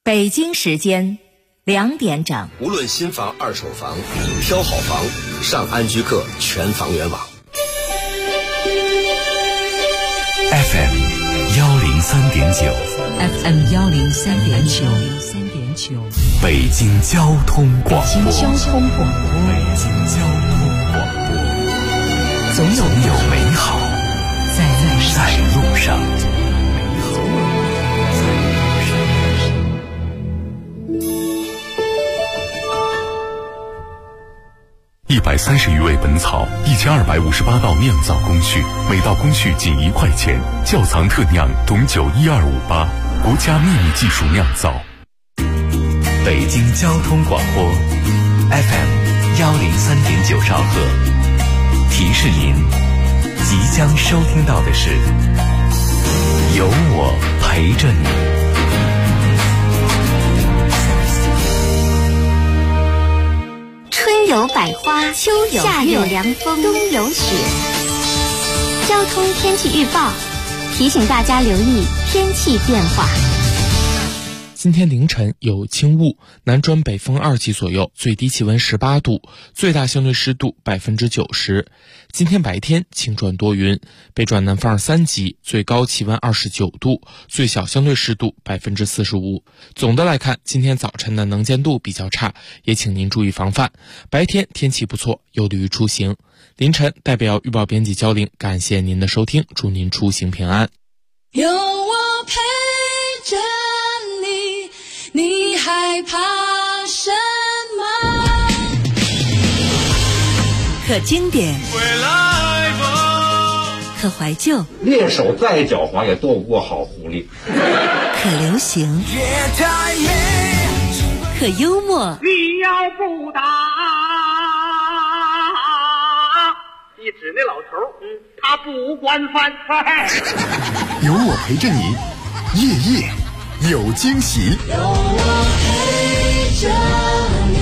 北京时间2点整。 无论新房、二手房，挑好房，上安居客全房源网。 FM 103.9 FM 103.9， 北京交通广播。总有美好在路上。130余味本草，1258道酿造工序，每道工序仅1块钱。窖藏特酿董酒12588，国家秘密技术酿造。北京交通广播 FM 103.9兆赫，提示您即将收听到的是有我陪着你。 春有百花，秋有夏有凉风，冬有雪。交通天气预报提醒大家留意天气变化。 今天凌晨有轻雾，南转北风2级左右，最低气温18度，最大相对湿度90%。今天白天晴转多云，北转南风3级，最高气温29度，最小相对湿度45%。总的来看，今天早晨的能见度比较差，也请您注意防范。白天天气不错，有利于出行。凌晨代表预报编辑焦玲，感谢您的收听，祝您出行平安。 有我陪着你害怕什么？ 可经典，可怀旧， 猎手再狡猾也斗不过好狐狸。 可流行，可幽默。 你要不打，一指那老头，他不惯犯。 有我陪着你，夜夜有惊喜。 有我陪着你。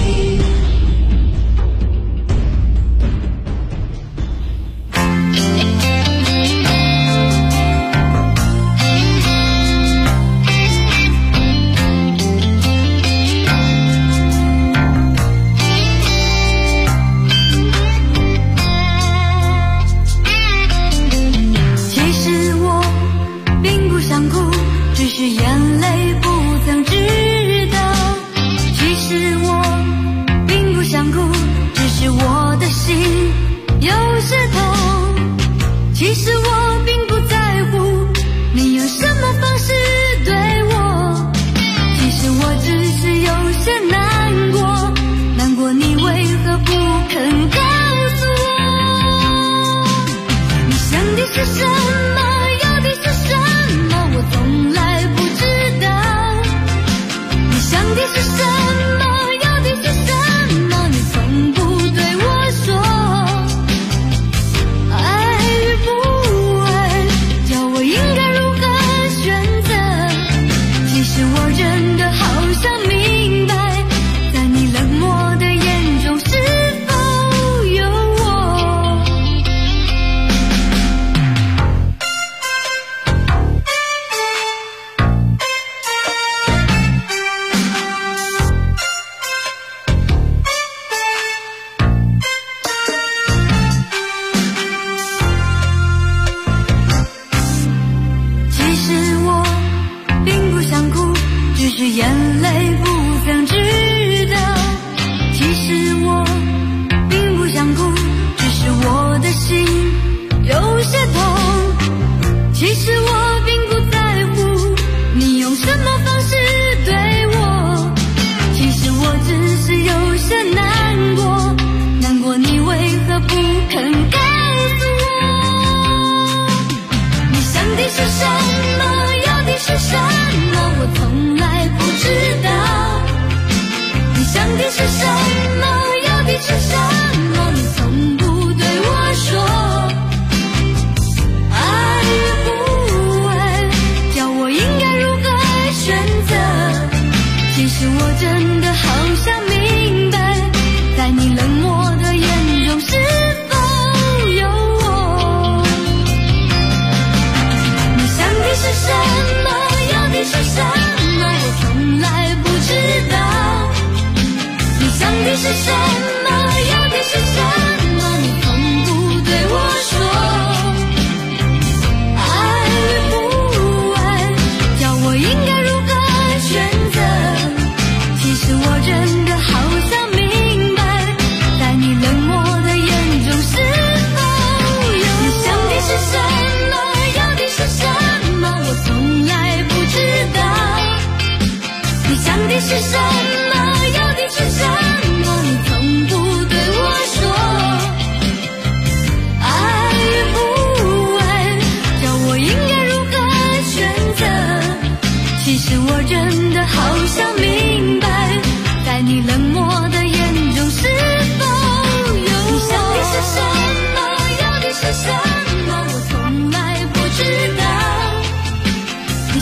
其实我并不想哭，只是眼泪不曾知道。其实我并不想哭，只是我的心有些痛。其实我并不在乎你用什么方式对我，其实我只是有些难过，难过你为何不肯告诉我，你想的是什么，要的是什么，我从来不知道。你想的是什么，要的是什么，你从不对我说。爱与不爱，叫我应该如何选择？其实我真的好想明白，在你冷漠的眼中是否有我。其实我并不想哭，只是眼泪不曾知道。其实我并不想哭，只是我的心有些痛。其实我并不在乎你用什么方式对我，其实我只是有些难过，难过你为何不肯告诉我，你想的是什么，要的是什么，我从来不知道。你想的是什么，要的是什么，你从不对我说。爱与不爱，叫我应该如何选择？其实我真的好想明白，在你冷漠的眼中是否有我。你想的是什么，要的是什么，我从来不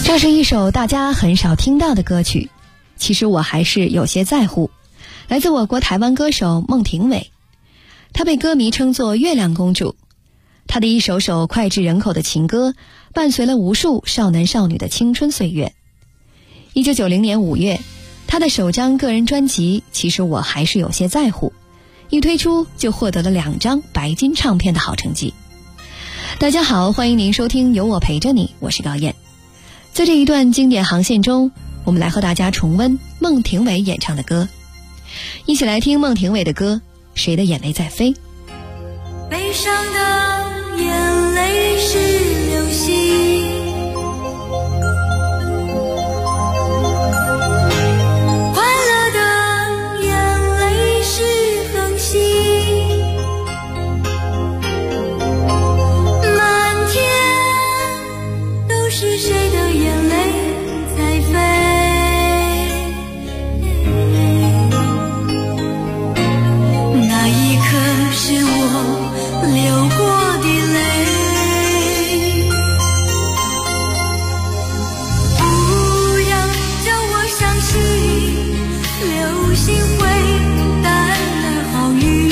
这是一首大家很少听到的歌曲，其实我还是有些在乎。来自我国台湾歌手孟庭苇，她被歌迷称作月亮公主。她的一首首脍炙人口的情歌，伴随了无数少男少女的青春岁月。1990年5月，她的首张个人专辑《其实我还是有些在乎》一推出就获得了2张白金唱片的好成绩。大家好，欢迎您收听有我陪着你，我是高燕。在这一段经典航线中，我们来和大家重温孟庭苇演唱的歌，一起来听孟庭苇的歌《谁的眼泪在飞》。 悲伤的眼泪是流星，快乐的眼泪是恒星，满天都是谁的眼泪在飞，那一刻是我流过的泪。不要叫我相信流星会带来好运，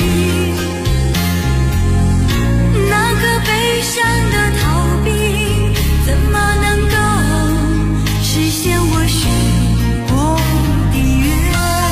那个悲伤的逃避怎么能够实现我许过的愿？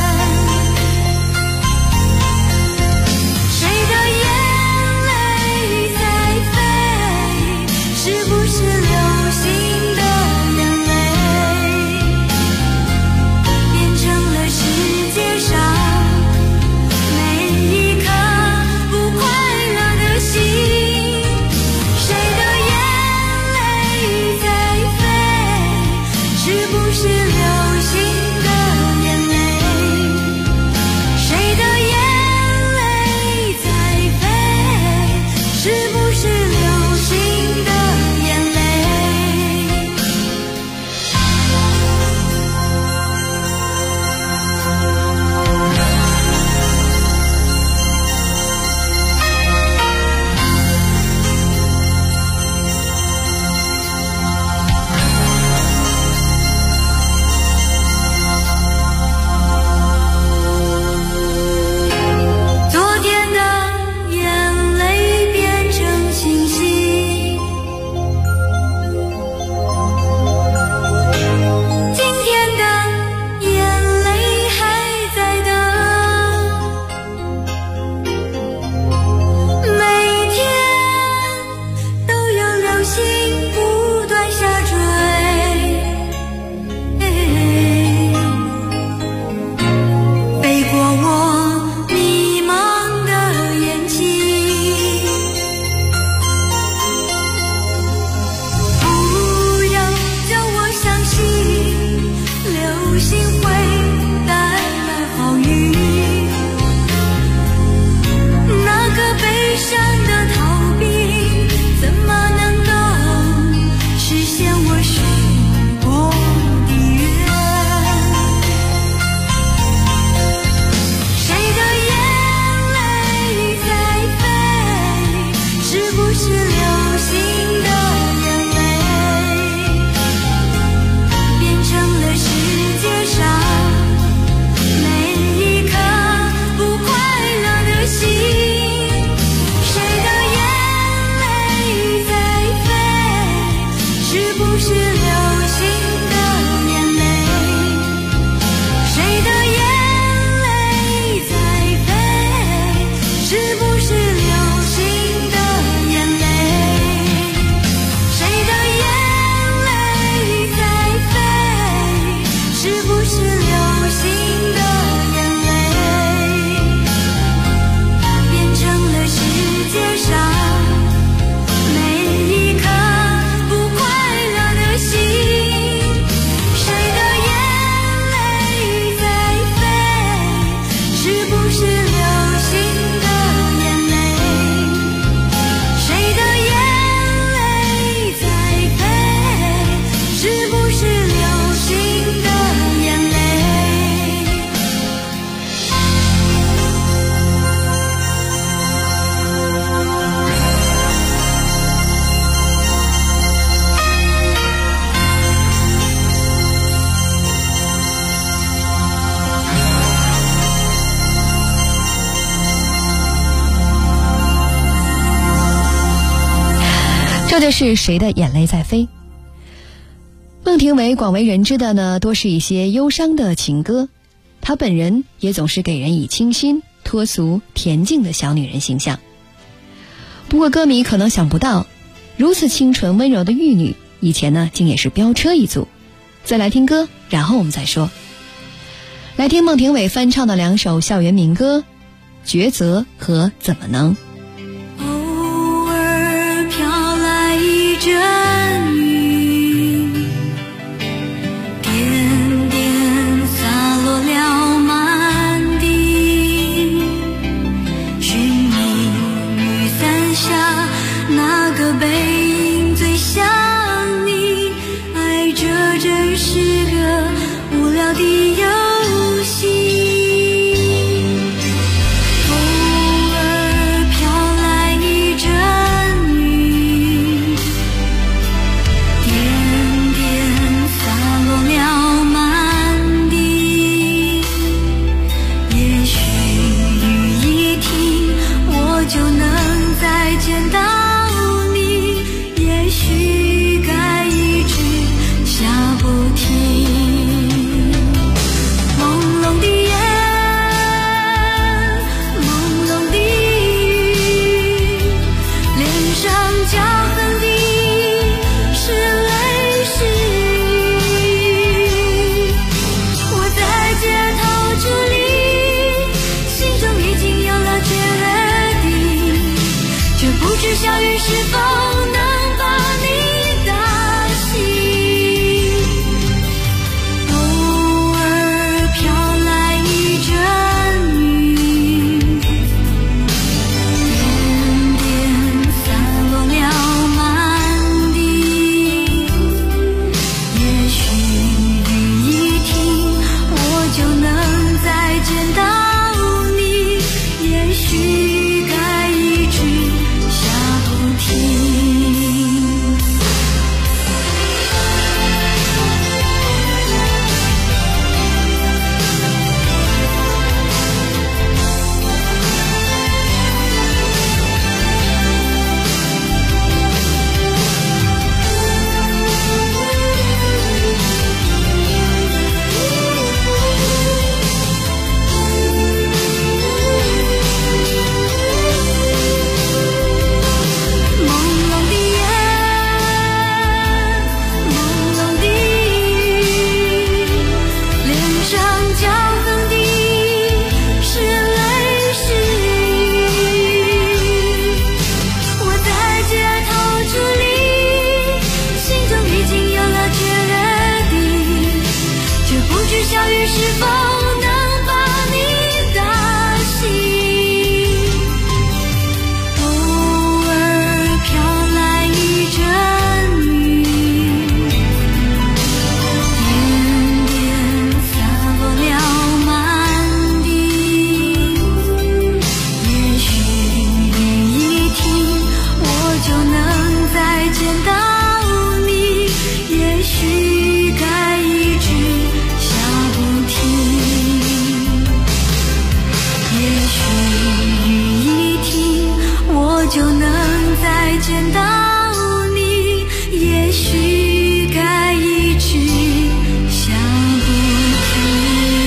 谁的眼泪在飞？是不是流星的眼泪变成了世界上每一颗不快乐的心？谁的眼泪在飞？是不是流星的眼泪？谁的眼泪在飞？是不是流星的眼泪？昨天的眼泪变成星星，今天的眼泪还在等，每天都有流星不断下坠，飞过我迷茫的眼睛。不要叫我相信流星会带来好运，那个悲伤的逃避怎么能够实现我许过的愿？谁的眼泪在飞？是不是流星的眼泪变成了世界上每一颗不快乐的心？谁的眼泪在飞？是不是流星的眼泪？谁的眼泪在飞？是不是流星的眼泪？谁的眼泪在飞？是不是流星的眼泪变成了世界上每一颗不快乐的心？ 这就是谁的眼泪在飞。孟庭苇广为人知的呢，多是一些忧伤的情歌，她本人也总是给人以清新、脱俗、恬静的小女人形象。不过歌迷可能想不到，如此清纯温柔的玉女，以前呢竟也是飙车一族。再来听歌，然后我们再说。来听孟庭苇翻唱的2首校园民歌《抉择》和《怎么能》。 偶尔飘来一阵雨，点点洒落了满地，寻觅雨伞下那个背影最像你，爱这真是个无聊的游戏。小雨是否能把你打醒？偶尔飘来一阵雨，点点洒落了满地。也许雨一停，我就能再见到你。也许该一直小雨是否能把你打醒？偶尔飘来一阵雨，点点洒落了满地。也许雨一停，我就能再见到你。也许该一直就能再见到你，也许该一直想不停。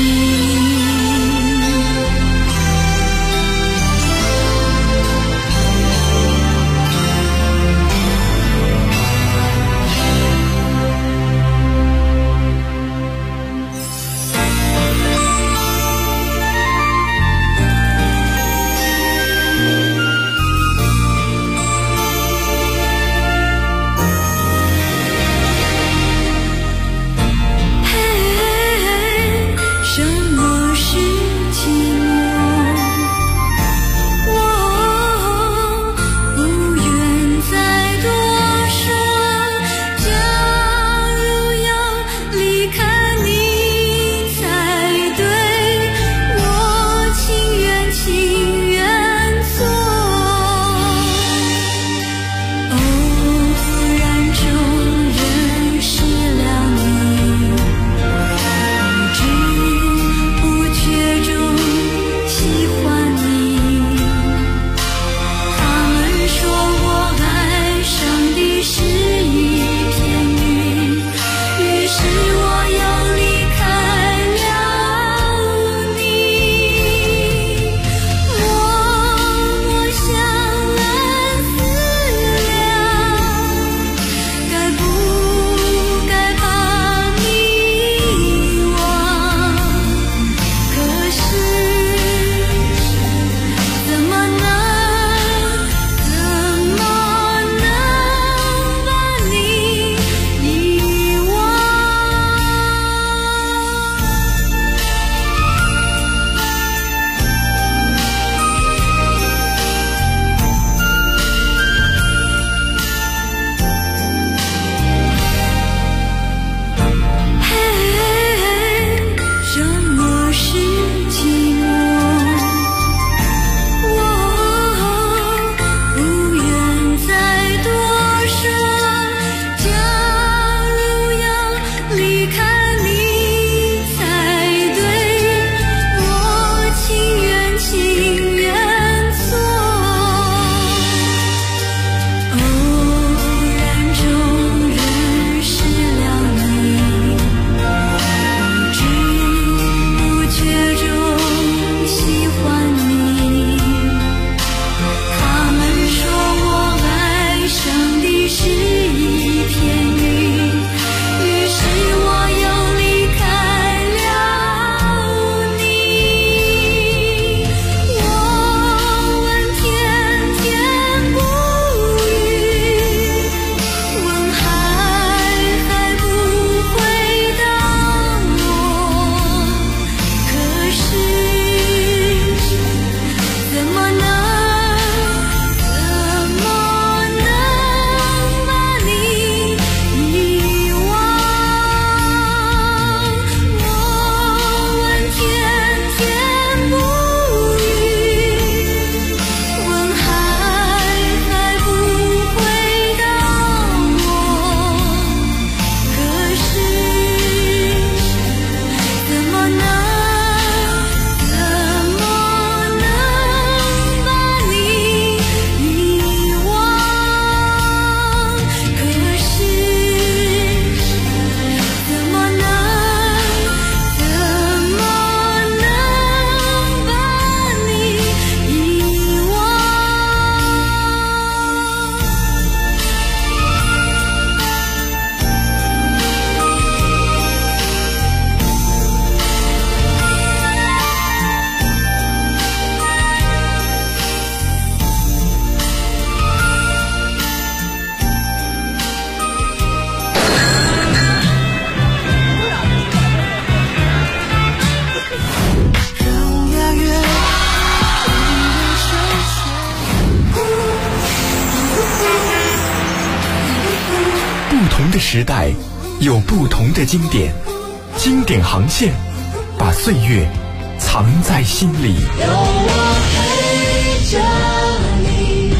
同的时代有不同的经典，经典航线把岁月藏在心里。 有我陪着你。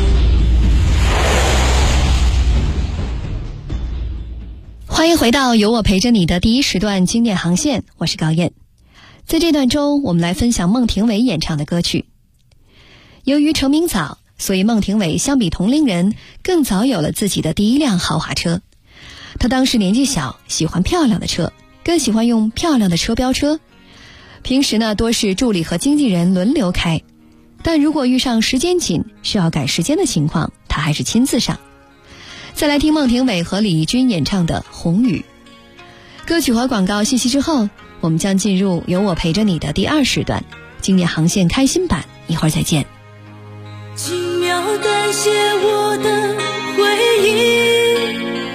欢迎回到有我陪着你的第一时段经典航线，我是高燕。在这段中，我们来分享孟庭苇演唱的歌曲。由于成名早，所以孟庭苇相比同龄人更早有了自己的第一辆豪华车。她当时年纪小，喜欢漂亮的车，更喜欢用漂亮的车飙车。平时呢，多是助理和经纪人轮流开，但如果遇上时间紧，需要赶时间的情况，她还是亲自上。再来听孟庭苇和李翊君演唱的《红雨》。歌曲和广告信息之后，我们将进入有我陪着你的第2时段经典航线开心版，一会儿再见。 轻描淡写我的回忆，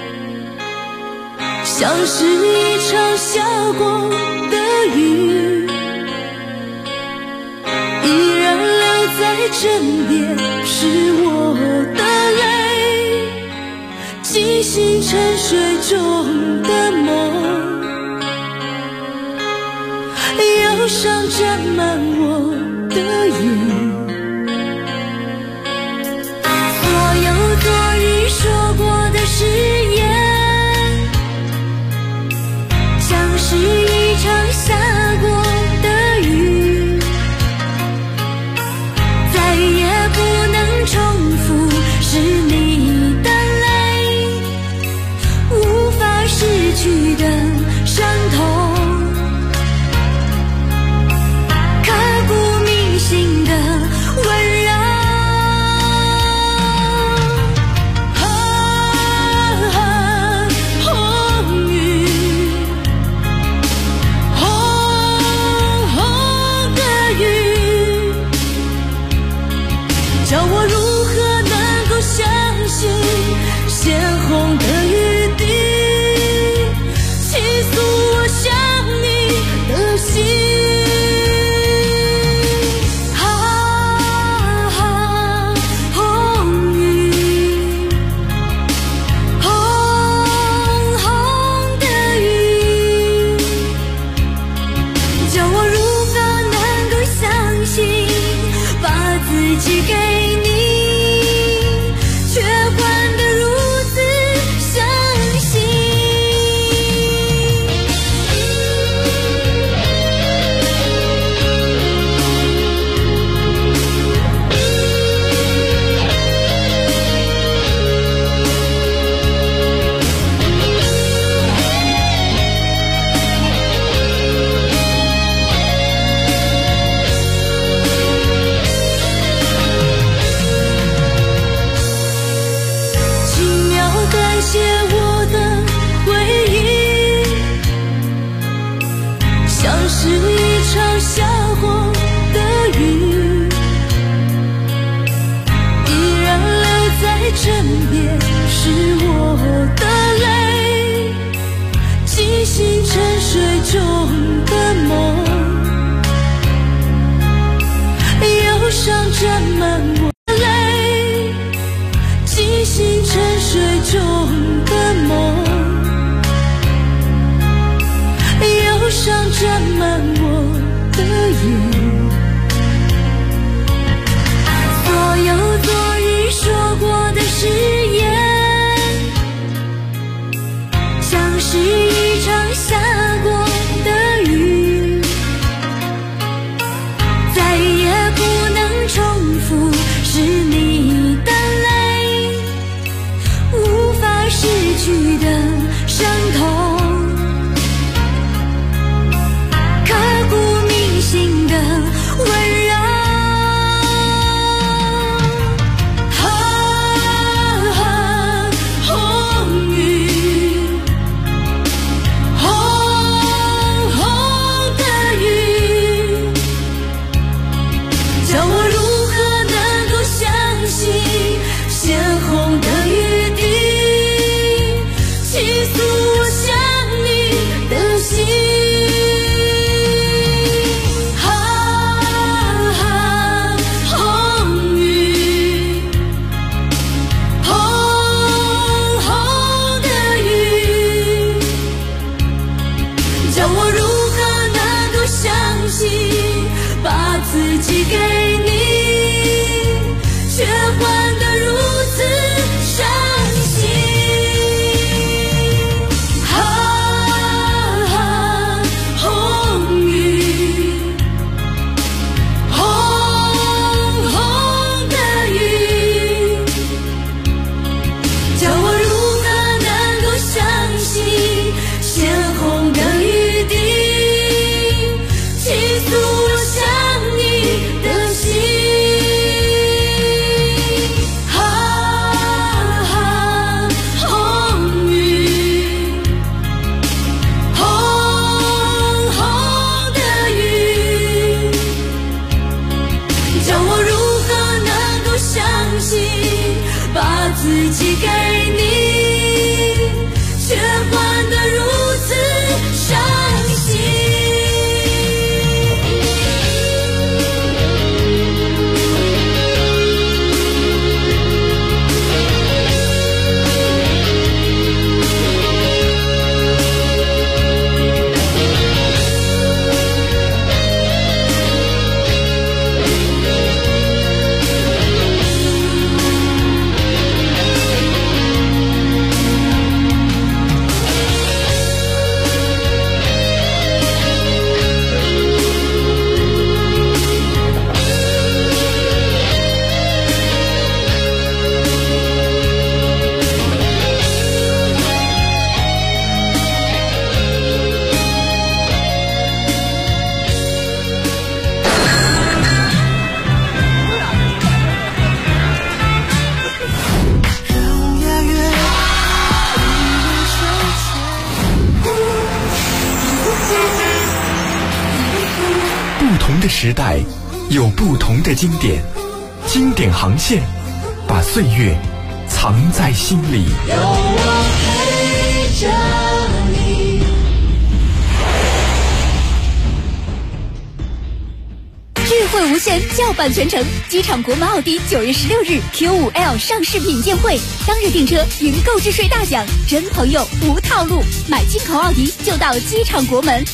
像是一场下过的雨，依然留在枕边，是我的泪，记醒沉睡中的梦，忧伤沾满我的眼。所有昨日说过的誓言，像是一场下过的雨，再也不能重复，是你的泪，无法失去的伤痛，刻骨铭心的温柔。叫我如何能够相信鲜红的雨滴，倾诉我想你的心。红雨，红红的雨，叫我如何能够相信，把自己给沾满我的泪，记醒沉睡中的梦，忧伤沾满我的眼。所有昨日说过的誓言，像是一场下过的雨，再也不能重复，是你的泪，无法失去的伤痛，刻骨铭心的温柔。红雨， 的时代，有不同的经典，经典航线，把岁月藏在心里。 有我陪着你。 智慧无限，叫板全程。机场国门奥迪9月16日 Q5L 上市品鉴会，当日订车赢购置税大奖，真朋友无套路，买进口奥迪就到机场国门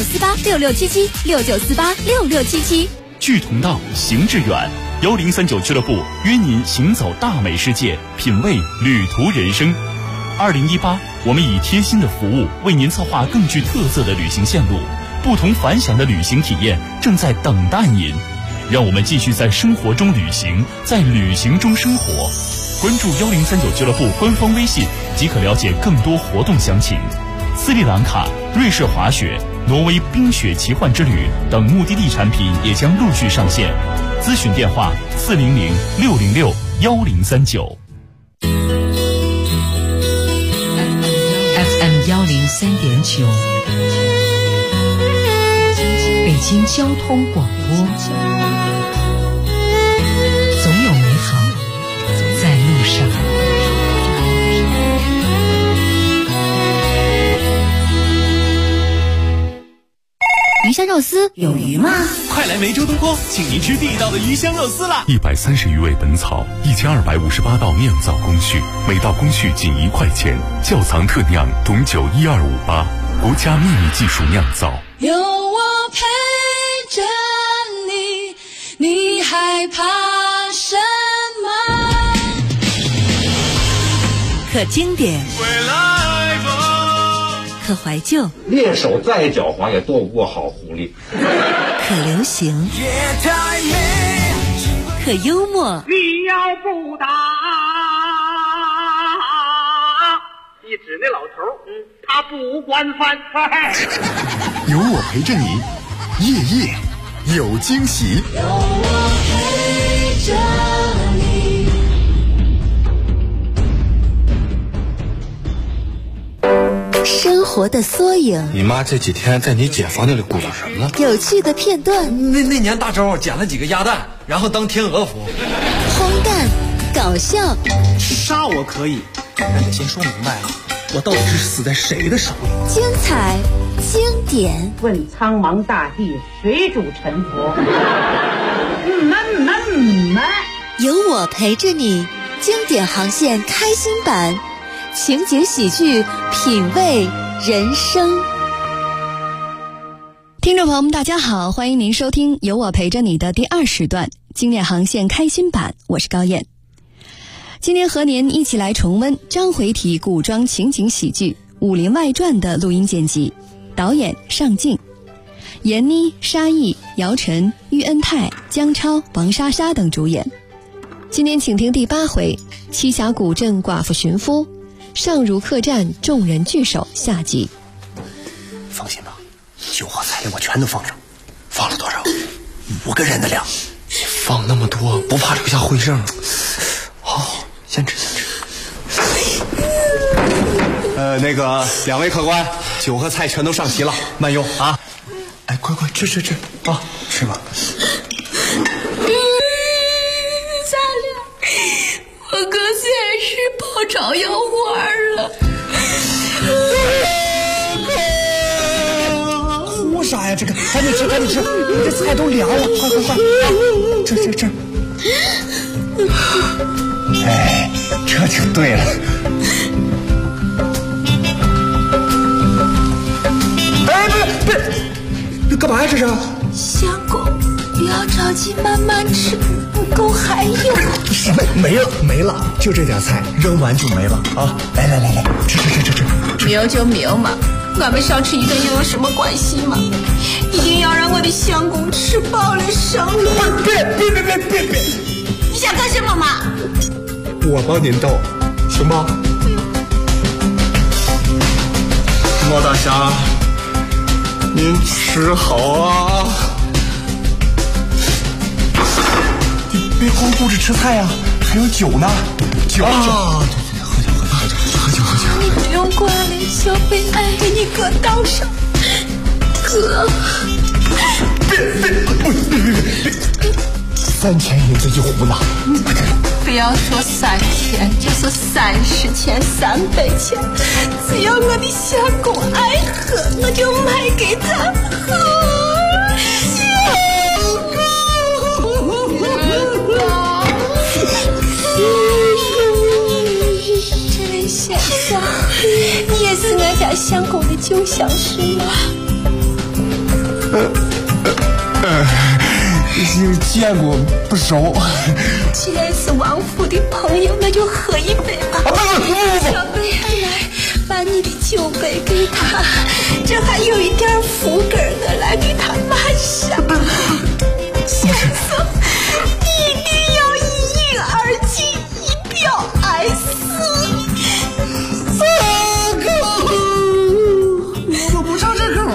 ，69486677，69486677。 聚同道，行致远，1039俱乐部约您行走大美世界，品味旅途人生。2018，我们以贴心的服务为您策划更具特色的旅行线路，不同凡响的旅行体验正在等待您。让我们继续在生活中旅行，在旅行中生活。关注1039俱乐部官方微信即可了解更多活动详情。斯里兰卡、瑞士滑雪、挪威冰雪奇幻之旅等目的地产品也将陆续上线。咨询电话400-606-1039。 FM 103.9，北京交通广播，总有美好在路上。 鱼香肉丝有鱼吗？ 快来梅州东坡，请您吃地道的鱼香肉丝啦 ！130余味本草，1258道酿造工序，每道工序仅1块钱，窖藏特酿董酒12588，国家秘密技术酿造。 有我陪着你，你害怕什么？ 可经典， 回来吧。 可怀旧， 猎手再狡猾也躲不过好狐狸。 可流行，可幽默。 你要不打，一指那老头，他不惯犯。 有我陪着你，夜夜有惊喜。 有我陪着你。 生活的缩影， 你妈这几天在你姐房间里鼓捣什么呢？ 有趣的片段。 那年大周捡了几个鸭蛋，然后当天鹅服。 荒诞，搞笑。 杀我可以，但得先说明白了，我到底是死在谁的手里？ 精彩，经典。 问苍茫大地，谁主沉浮？ 有我陪着你，经典航线开心版。情节喜剧，品味人生。 听众朋友们大家好，欢迎您收听有我陪着你的第2时段经典航线开心版，我是高燕。今天和您一起来重温章回体古装情景喜剧《武林外传》的录音剪辑，导演尚敬，闫妮、沙溢、姚晨、喻恩泰、姜超、王莎莎等主演。今天请听第8回栖霞古镇寡妇寻夫，上儒客栈众人聚首下集。 放心吧，酒和菜我全都放上。放了多少？5个人的量。 放那么多，不怕留下灰证？好，先吃。 那个2位客官，酒和菜全都上齐了，慢用啊！ 哎，快吃啊，吃吧。 我哥虽然是爆炒腰花了， 哭啥呀？这个赶紧吃，你这菜都凉了，快，吃。哎，这就对了。哎，别，干嘛呀？这是？ 相公，不要着急，慢慢吃，不够还有。 什么没了，就这点菜，扔完就没了啊！来，吃。 明就明嘛，俺们少吃一顿又有什么关系嘛？一定要让我的相公吃饱了上来。 别！ 你想干什么嘛？ 我帮您斗，行吗？莫大侠，您吃好啊！你别光顾着吃菜呀，还有酒呢，酒。对，喝酒。 你不用管了，小贝爱给你哥倒上。哥， 别！ 3000银子一壶呢。 不要说3000，就是30钱、300钱，只要我的相公爱喝，我就卖给他。这位先生，你也是俺家相公的旧相识吗？ 见过不熟。 既然是王府的朋友，那就喝一杯吧。小贝，来，把你的酒杯给他，这还有一点福根呢，来给他满上。先生，你一定要一饮而尽，以表哀思。 我都不上这口。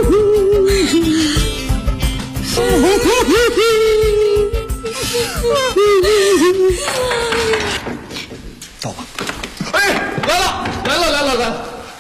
走吧。 哎，来了！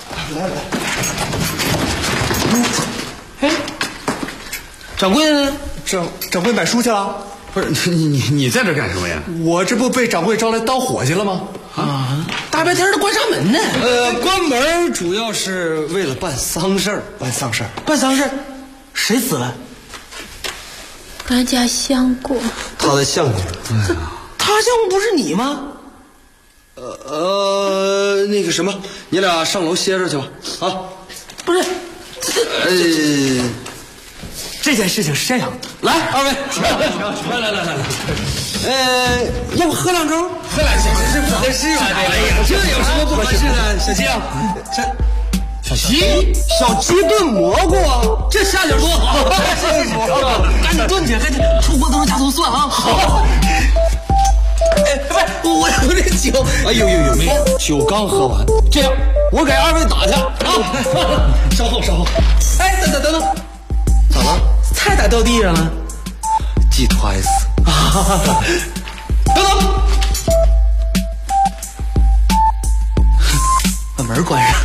哎，掌柜呢？掌柜买书去了？ 不是你在这干什么呀？ 我这不被掌柜招来当伙计了吗？ 啊， 大白天的关啥门呢？ 关门主要是为了办丧事儿。 办丧事？谁死了？ 俺家相公。 他的相公。 他相公不是你吗？ 那个什么，你俩上楼歇着去吧。啊， 不是，这件事情是这样的。 来，二位，来，要不喝两盅？喝两盅，这是吧？这有什么不合适的？小鸡啊， 小鸡炖蘑菇， 这下酒多好！ 赶紧炖去，出锅都是加葱蒜啊！好。我有这酒， 哎呦，酒刚喝完，这样我给二位打去啊！稍后。 哎，等，咋了？菜咋掉地上了？ 记twice。 等，把门关上。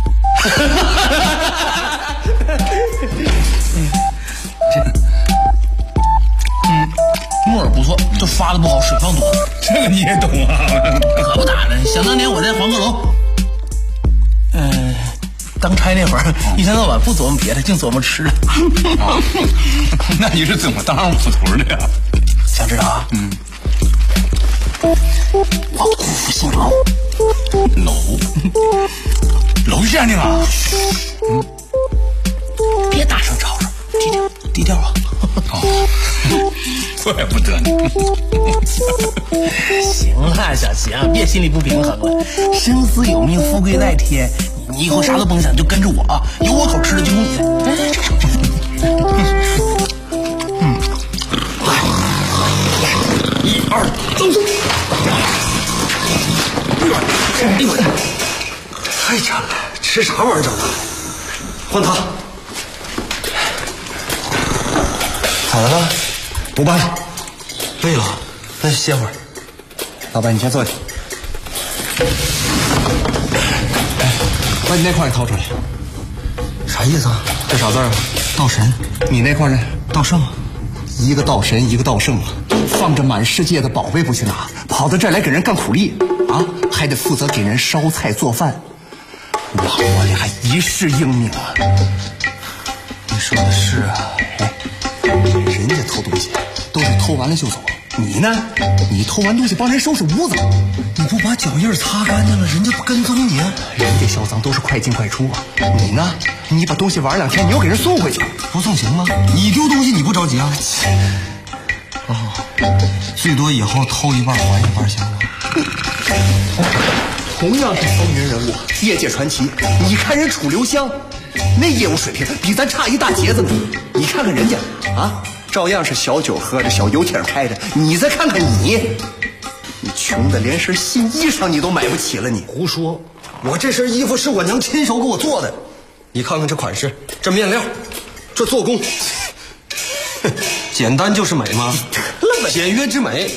木耳不错，就发的不好，水放多。 这个你也懂啊？ 可不咋的，想当年我在黄阁楼，当差那会儿，一天到晚不琢磨别的，净琢磨吃的。 那你是怎么当上捕头的呀？ 想知道啊？我姑父姓娄。 娄县令啊？ 别大声吵吵，低调啊。 怪不得呢。 行了，小齐啊，别心里不平衡了。生死有命，富贵在天。你以后啥都甭想，就跟着我啊，有我口吃的就供你的。 1、2，走。哎呦，太馋了，吃啥玩意儿整的？换他。 咋了呢？ 不办了，累了，那就歇会儿。 老板，你先坐下。 把你那块也掏出来。啥意思啊？这啥字啊？ 道神。你那块呢？ 道圣。 一个道神，一个道圣啊！放着满世界的宝贝不去拿，跑到这儿来给人干苦力啊，还得负责给人烧菜做饭。我里还一世英名啊！ 你说的是啊？ 人家偷东西都是偷完了就走，你呢？你偷完东西帮人收拾屋子， 你不把脚印擦干净了，人家不跟踪你啊？ 人家销赃都是快进快出啊，你呢？你把东西玩2天，你又给人送回去， 不送行吗？你丢东西你不着急啊？最多以后偷一半还一半行吗？ 同样是风云人物，业界传奇，你看人楚留香，那业务水平比咱差一大截子呢。你看看人家啊，照样是小酒喝着，小游艇开着。你再看看你穷的连身新衣裳你都买不起了。你胡说！我这身衣服是我娘亲手给我做的，你看看这款式，这面料，这做工，简单就是美吗？简约之美。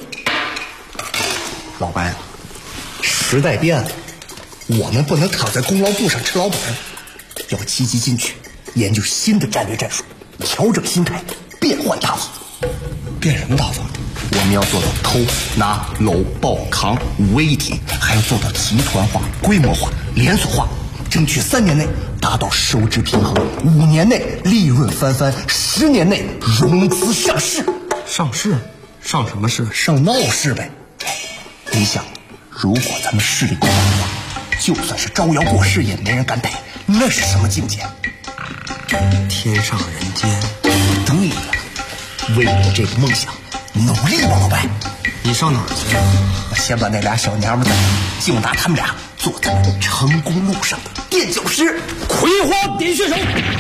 老白，时代变了，我们不能躺在功劳簿上吃老本，要积极进取，研究新的战略战术。 调整心态，变换打法。 变什么打法？ 我们要做到偷、拿、搂、抱、扛5位一体，还要做到集团化、规模化、连锁化，争取3年内达到收支平衡，5年内利润翻番，10年内融资上市。 上市？上什么市？ 上闹市呗。你想，如果咱们势力够大的话，就算是招摇过市也没人敢逮，那是什么境界？ 天上人间。 对了，为了这个梦想，努力吧，老白。 你上哪儿去？ 我先把那俩小娘们带，就拿他们俩做咱们成功路上的垫脚石。 葵花点穴手。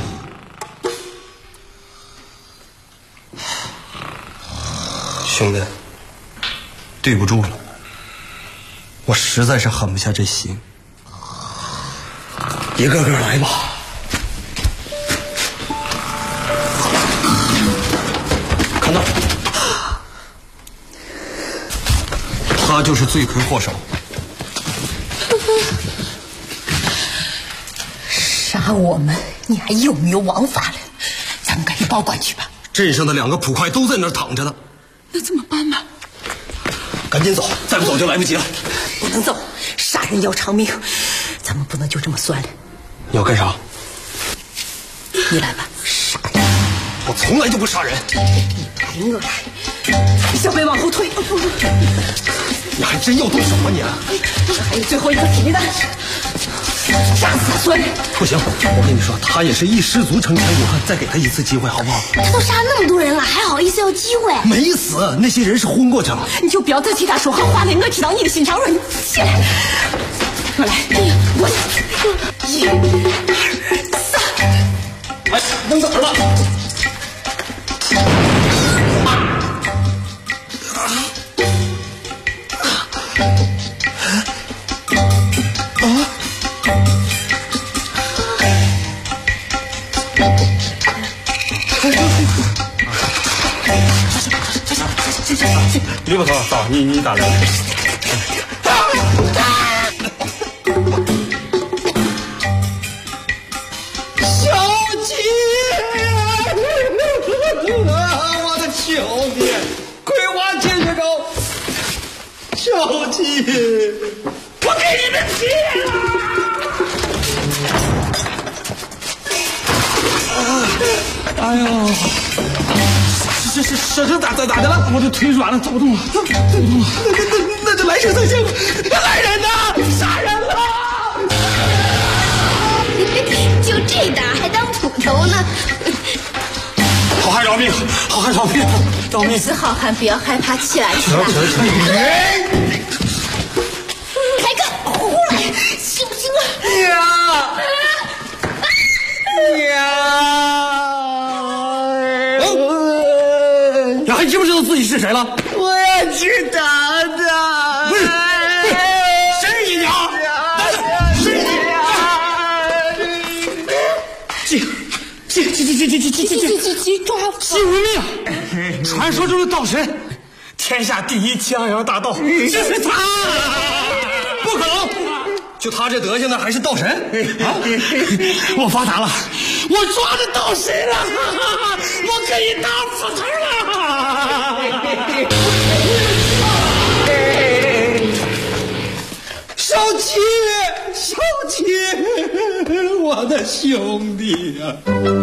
兄弟，对不住了，我实在是狠不下这心。一个个来吧。看到，他就是罪魁祸首。 杀我们，你还有没有王法了？咱们赶紧报官去吧。 镇上的2个捕快都在那儿躺着呢。 那怎么办呢？ 赶紧走，再不走就来不及了。 不能走，杀人要偿命，咱们不能就这么算了。 你要干啥？ 你来吧，杀人！ 我从来就不杀人。 你来，我来。小贝往后退。 你还真要动手啊你？ 这还有最后一个铁蛋，杀死他算了。 不行，我跟你说，他也是一失足成千古恨，再给他一次机会好不好？ 他都杀那么多人了，还好意思要机会？ 没死，那些人是昏过去了。 你就不要再替他说好话了，我知道你的心肠软。起来，我来，我1、2、3。 哎，扔哪儿了？ 李捕头，嫂，你打人。 小鸡，我的兄弟，葵花点穴手，小鸡，我给你们chết了！哎呦！这咋的了？我这腿软了，走不动了，走不动了。那就来生再见吧。来人呐！杀人了！ 就这打还当土头呢？ 好汉饶命！好汉饶命！饶命！ 是好汉，不要害怕，起来！起来！ 开个出来，行不行啊？ 你还知不知道自己是谁了？ 我要去打他！ 不是，谁是你娘？谁是你？ 鸡无命！传说中的道神，天下第一江洋大盗，就是他！ 不可能！就他这德行呢，还是道神？啊！ 我发达了，我抓着道神了，我可以当斧头了。 小七，我的兄弟呀！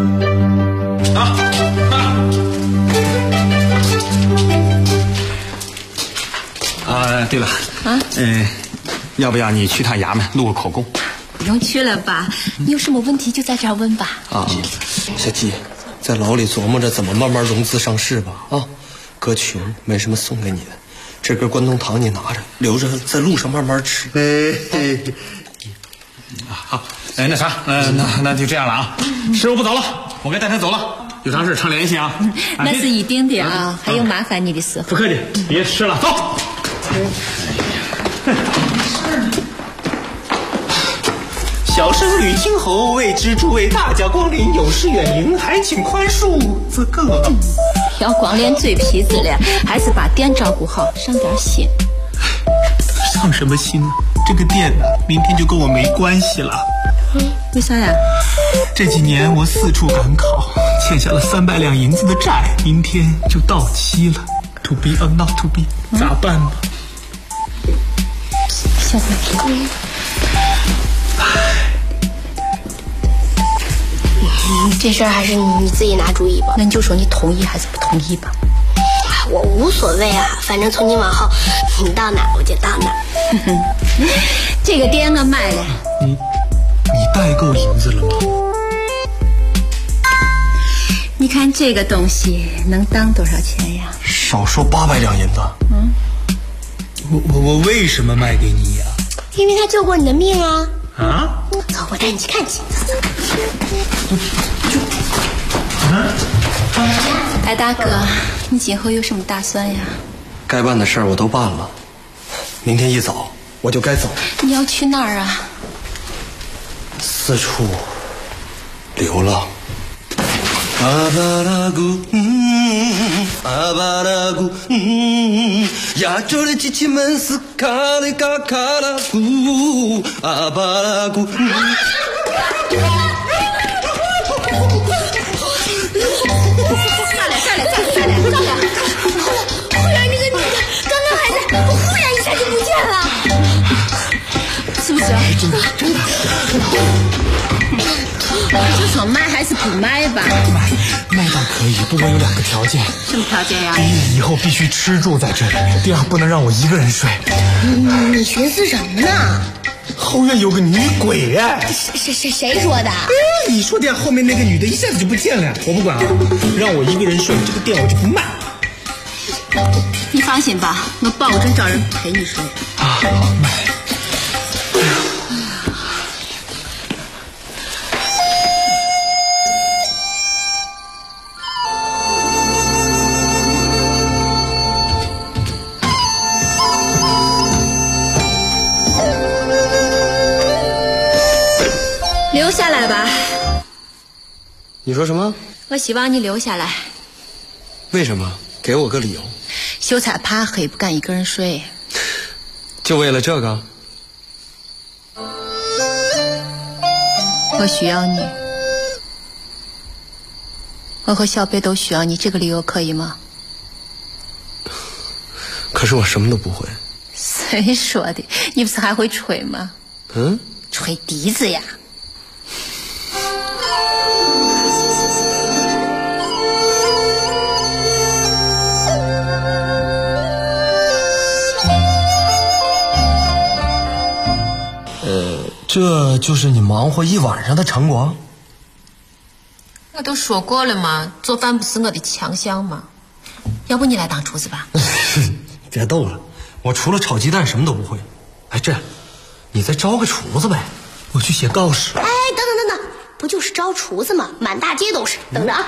对了，要不要你去趟衙门录个口供？ 不用去了吧？你有什么问题就在这儿问吧。 小鸡，在牢里琢磨着怎么慢慢融资上市吧。哥穷，没什么送给你的，这根关东糖你拿着，留着在路上慢慢吃。 好，那啥，那就这样了啊。师傅不走了，我该带他走了。有啥事常联系啊。 那是一定的啊，还有麻烦你的时候。 不客气，别吃了，走。 小生吕听侯为知诸位大驾光临，有失远迎，还请宽恕自个。 要光练嘴皮子了，还是把店照顾好，上点心。 上什么心呢？这个店呢，明天就跟我没关系了。 为啥呀？ 这几年我四处赶考， 欠下了300两银子的债，明天就到期了。To be or not to be，咋办呢？ 小梅，这事儿还是你自己拿主意吧。 那你就说你同意还是不同意吧。 我无所谓啊，反正从今往后，你到哪我就到哪。 这个店我买了。 你带够银子了吗？ 你看这个东西能当多少钱呀？ 少说800两银子。 我为什么卖给你呀？ 因为他救过你的命啊！ 啊？ 走，我带你去看去。 哎，大哥，你今后有什么打算呀？ 该办的事儿我都办了，明天一早我就该走。 你要去哪儿啊？ 四处流浪。阿巴拉古，阿巴拉古，亚洲的机器们是卡里卡卡拉古，阿巴拉古。 下来！忽然那个女的，刚刚还在，忽然一下就不见了， 是不是？ 真的。 就说卖还是不卖吧？ 卖倒可以，不过有2个条件。 什么条件呀？ 第一，以后必须吃住在这里；第二，不能让我一个人睡。 你寻思什么呢？ 后院有个女鬼哎！ 谁说的？ 你说的呀，后面那个女的一下子就不见了。我不管啊，让我一个人睡，这个店我就不卖。 你放心吧，我保证找人陪你睡。 啊，好卖。 留下来吧。 你说什么？ 我希望你留下来。 为什么？给我个理由。 秀才怕黑，不敢一个人睡。 就为了这个？ 我需要你，我和小贝都需要你，这个理由可以吗？ 可是我什么都不会。 谁说的？你不是还会吹吗？吹笛子呀。 这就是你忙活一晚上的成果？ 我都说过了嘛，做饭不是我的强项嘛。要不你来当厨子吧？ 别逗了，我除了炒鸡蛋什么都不会。哎，这样，你再招个厨子呗，我去写告示。 哎，等，不就是招厨子吗？满大街都是。等着啊！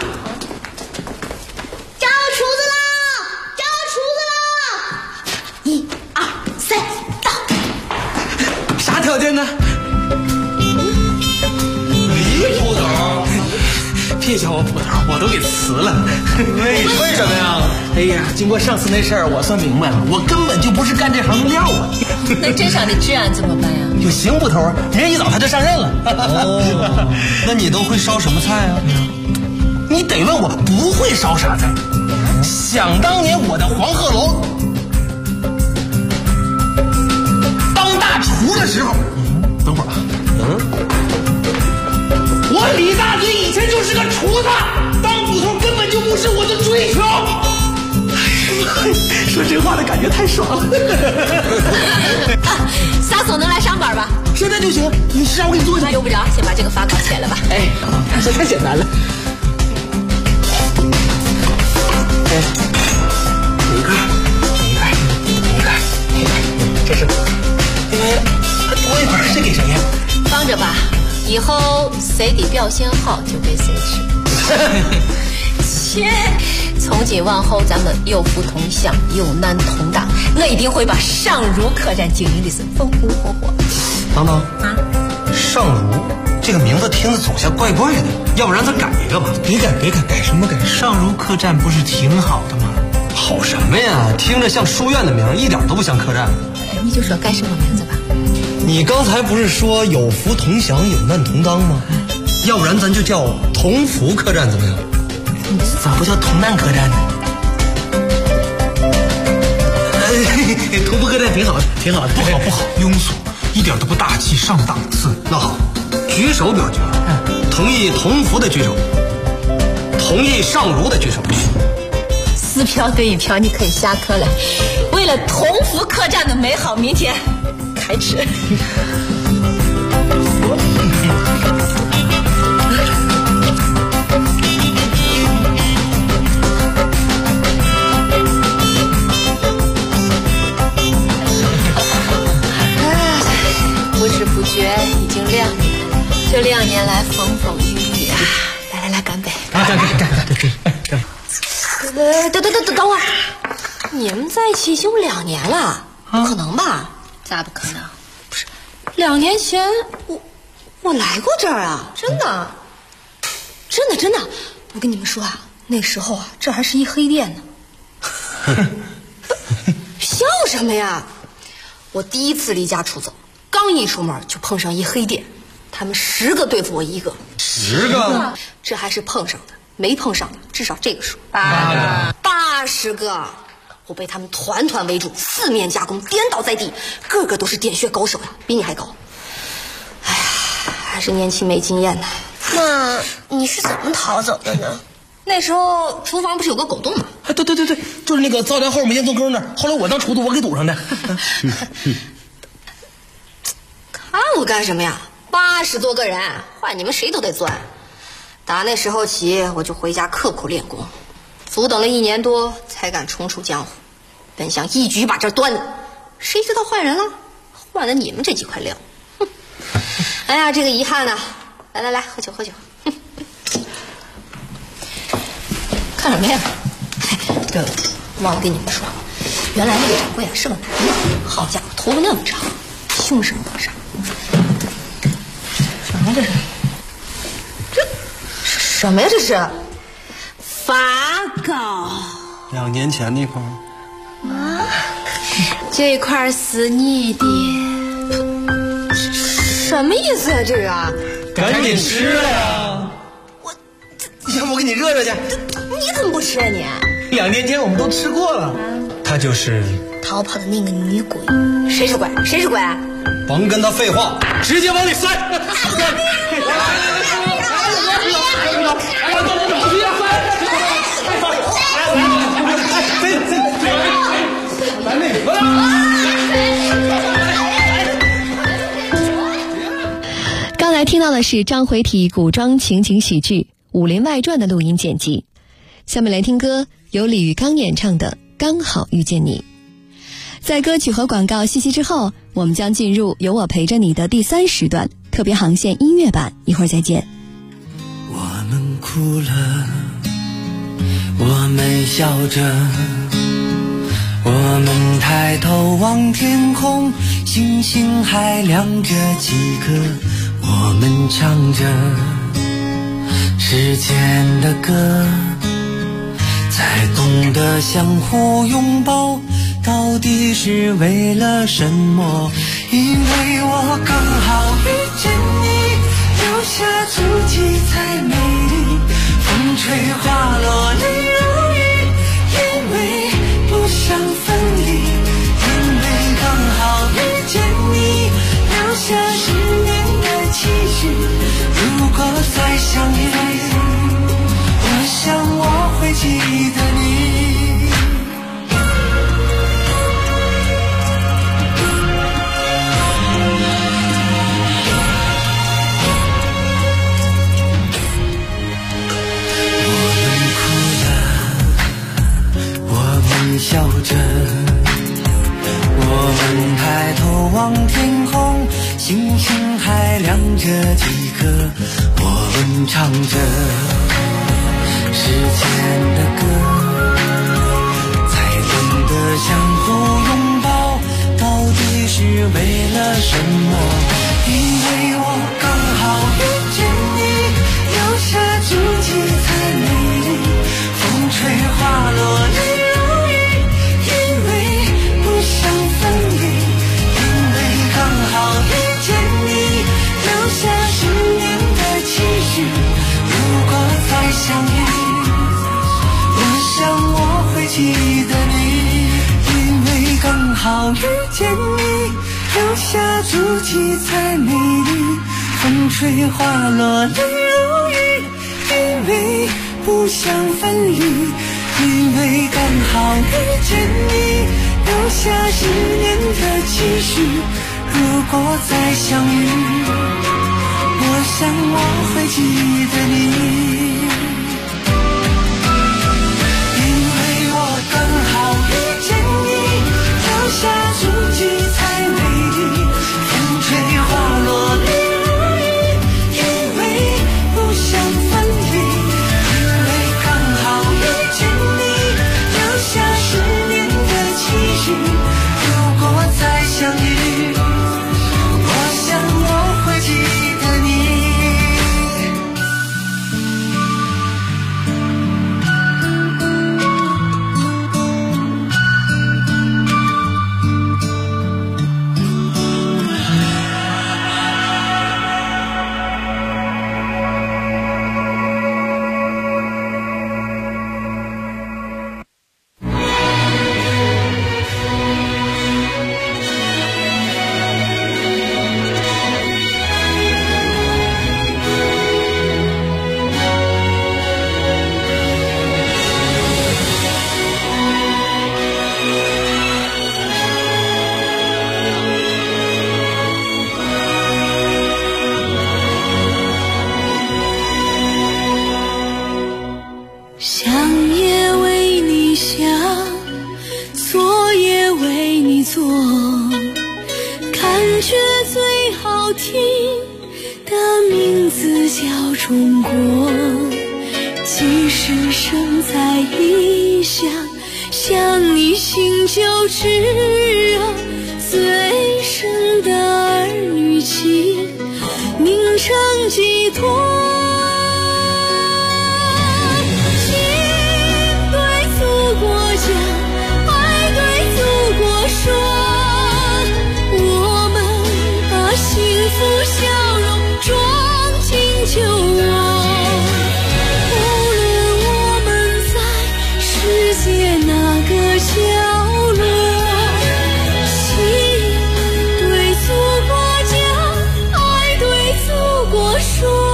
招厨子啦！ 1、2、3，到。 啥条件呢？离谱头！ 别叫我捕头，我都给辞了。 为什么呀？ 哎呀，经过上次那事儿，我算明白了，我根本就不是干这行的料啊。 那镇上的治安怎么办呀？ 有邢捕头，明儿一早他就上任了。 那你都会烧什么菜啊？ 你得问我不会烧啥菜。想当年我在黄鹤楼当大厨的时候，等会儿啊，我李大嘴以前就是个厨子，当捕头根本就不是我的追求。说这话的感觉太爽了。 啥时候能来上班吧？ 现在就行，你是让我给你做一下？ 用不着，先把这个发稿签了吧。 哎，这太简单了。哎，哪一块？这是，多一会儿，这给谁呀？ 放着吧，以后谁的表现好就给谁吃。切，从今往后咱们有福同享，有难同当。我一定会把上儒客栈经营的是风风火火。 等等啊，上儒这个名字听着总像怪怪的，要不然咱改一个吧？ 别改什么改？上儒客栈不是挺好的吗？ 好什么呀？听着像书院的名，一点都不像客栈。 你就说改什么名字吧。 你刚才不是说有福同享，有难同当吗？要不然咱就叫同福客栈怎么样？ 咋不叫同南客栈呢？同福客栈挺好的，挺好的。 不好，庸俗，一点都不大气，上档次。 那好，举手表决，同意同福的举手，同意上儒的举手。 4票对1票，你可以下课了。为了同福客栈的美好明天，开吃。不知不觉已经2年了，这2年来风风雨雨啊！来，干杯！ 干！ 等会儿，你们在一起已经2年了，不可能吧？ 咋不可能？ 不是，2年前我来过这儿啊，真的。我跟你们说啊，那时候啊，这还是一黑店呢。笑什么呀？我第一次离家出走，刚一出门就碰上一黑店，他们10个对付我1个。 10个？ 这还是碰上的，没碰上的至少这个数。80个。我被他们团团围住，四面夹攻，颠倒在地，个个都是点穴高手呀，比你还高。哎呀，还是年轻没经验呢。 那你是怎么逃走的呢？ 那时候厨房不是有个狗洞吗？ 对，就是那个灶台后面烟囱坑那儿。后来我当厨徒，我给堵上的。 看我干什么呀？80多个人，换你们谁都得钻。打那时候起，我就回家刻苦练功，足等了1年多，才敢冲出江湖。本想一举把这端了，谁知道换人了，换了你们这几块料。哎呀，这个遗憾啊！来，喝酒。看什么呀？对了，忘了跟你们说，原来那个掌柜啊是个男的，好家伙，头发那么长，凶神恶煞。什么这是？什么呀？这是发糕。 2年前那块啊，这块是你的，什么意思啊？这个赶紧吃了呀！要不我给你热热去？ 你怎么不吃啊你 ？2年前我们都吃过了。她就是逃跑的那个女鬼。谁是鬼？谁是鬼？ 甭跟他废话， 直接往里塞。 刚才听到的是章回体古装情景喜剧《武林外传》的录音剪辑。下面来听歌，由李玉刚演唱的《刚好遇见你》。在歌曲和广告信息之后，我们将进入有我陪着你的第3时段特别航线音乐版，一会儿再见。 我们哭了，我们笑着，我们抬头望天空，星星还亮着几颗，我们唱着时间的歌，才懂得相互拥抱到底是为了什么。因为我刚好遇见你，留下足迹才美丽，风吹花落泪如雨，因为不想分离，因为刚好遇见你，留下10年的期许，如果再相遇，我想我会记得你。笑着，我们抬头望天空，星星还亮着几颗，我们唱着时间的歌，才懂得相互拥抱到底是为了什么。因为我刚好遇见你，留下足迹才美丽，风吹花落泪相遇， 记得你，因为刚好遇见你，留下足迹才美丽。风吹花落泪如雨，因为不想分离，因为刚好遇见你，留下10年的期许。如果再相遇，我想我会记得你，因为我刚好遇见你，留下足迹才美丽。风吹花落泪如雨，因为不想分离，因为刚好遇见你，留下10年的期许。如果再相遇，我想我会记得你。 中国，即使生在异乡，想你心就炙热。最深的儿女情，凝成寄托。心对祖国讲，爱对祖国说。我们把幸福笑容装进酒窝。无论我们在世界哪个角落，心对祖国讲，爱对祖国说。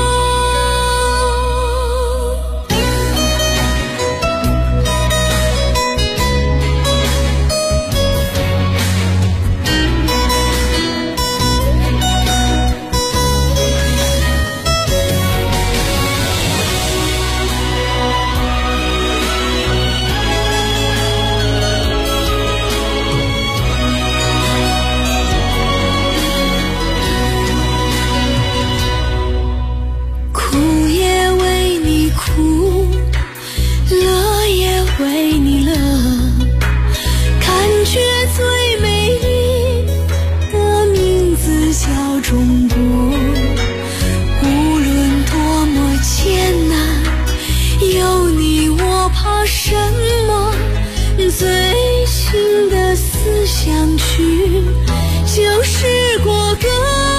最新的思想曲就是国歌。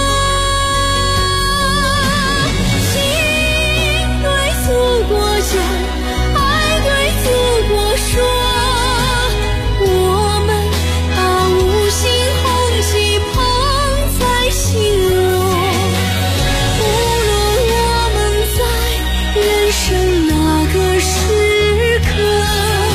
心对祖国讲，爱对祖国说。我们把五星红旗捧在心窝。无论我们在人生哪个时刻，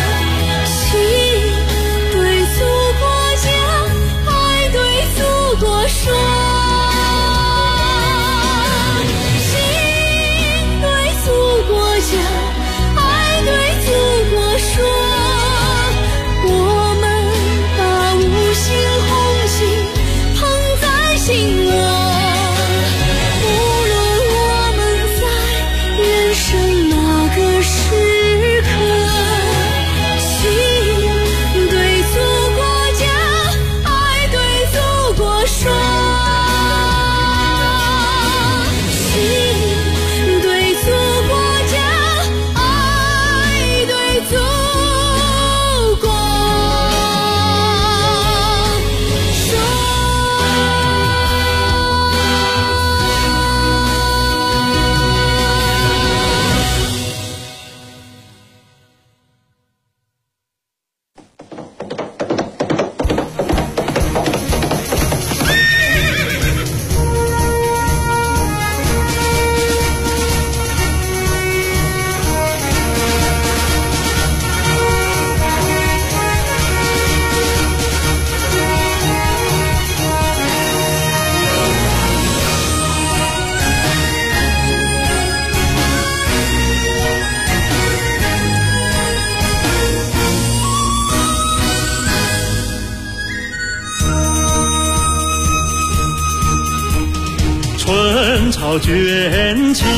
人潮卷起，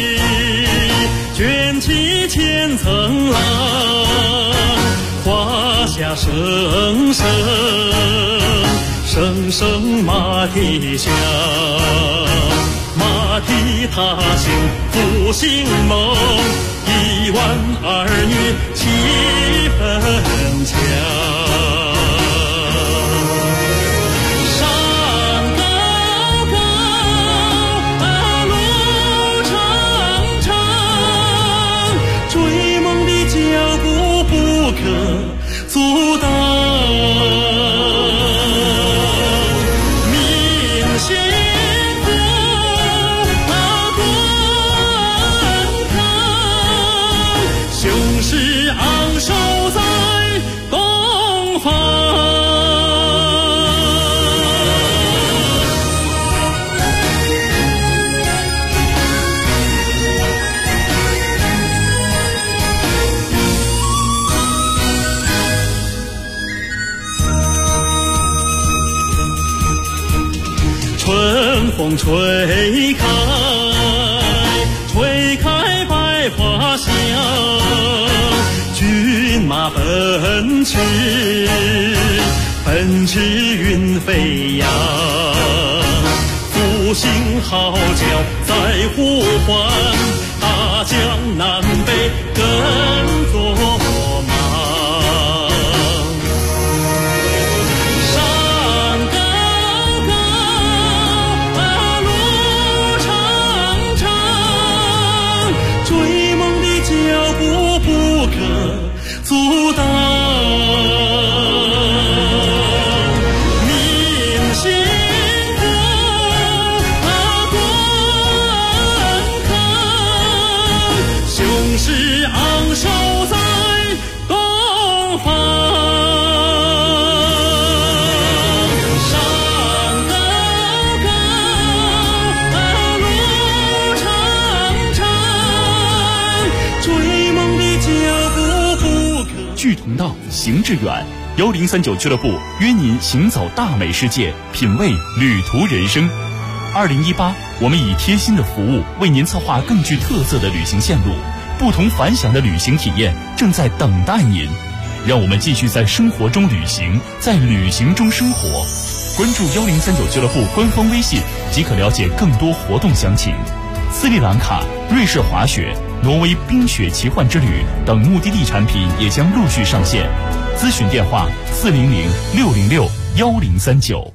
卷起千层浪，华夏声声，声声马蹄响，马蹄踏行复兴梦，1万儿女气氛强。阻挡明星和端康，雄狮昂首在东方。春风吹开，吹开百花香，骏马奔驰，奔驰云飞扬，复兴号角在呼唤，大江南北跟作忙。阻挡明星和端康，雄狮昂首在东方。山高高，路长长，追梦的脚步聚同道，行致远。1039俱乐部约您行走大美世界，品味旅途人生。2018，我们以贴心的服务为您策划更具特色的旅行线路，不同凡响的旅行体验正在等待您。让我们继续在生活中旅行，在旅行中生活。关注1039俱乐部官方微信即可了解更多活动详情。斯里兰卡、瑞士滑雪、挪威冰雪奇幻之旅等目的地产品也将陆续上线。咨询电话400-606-1039。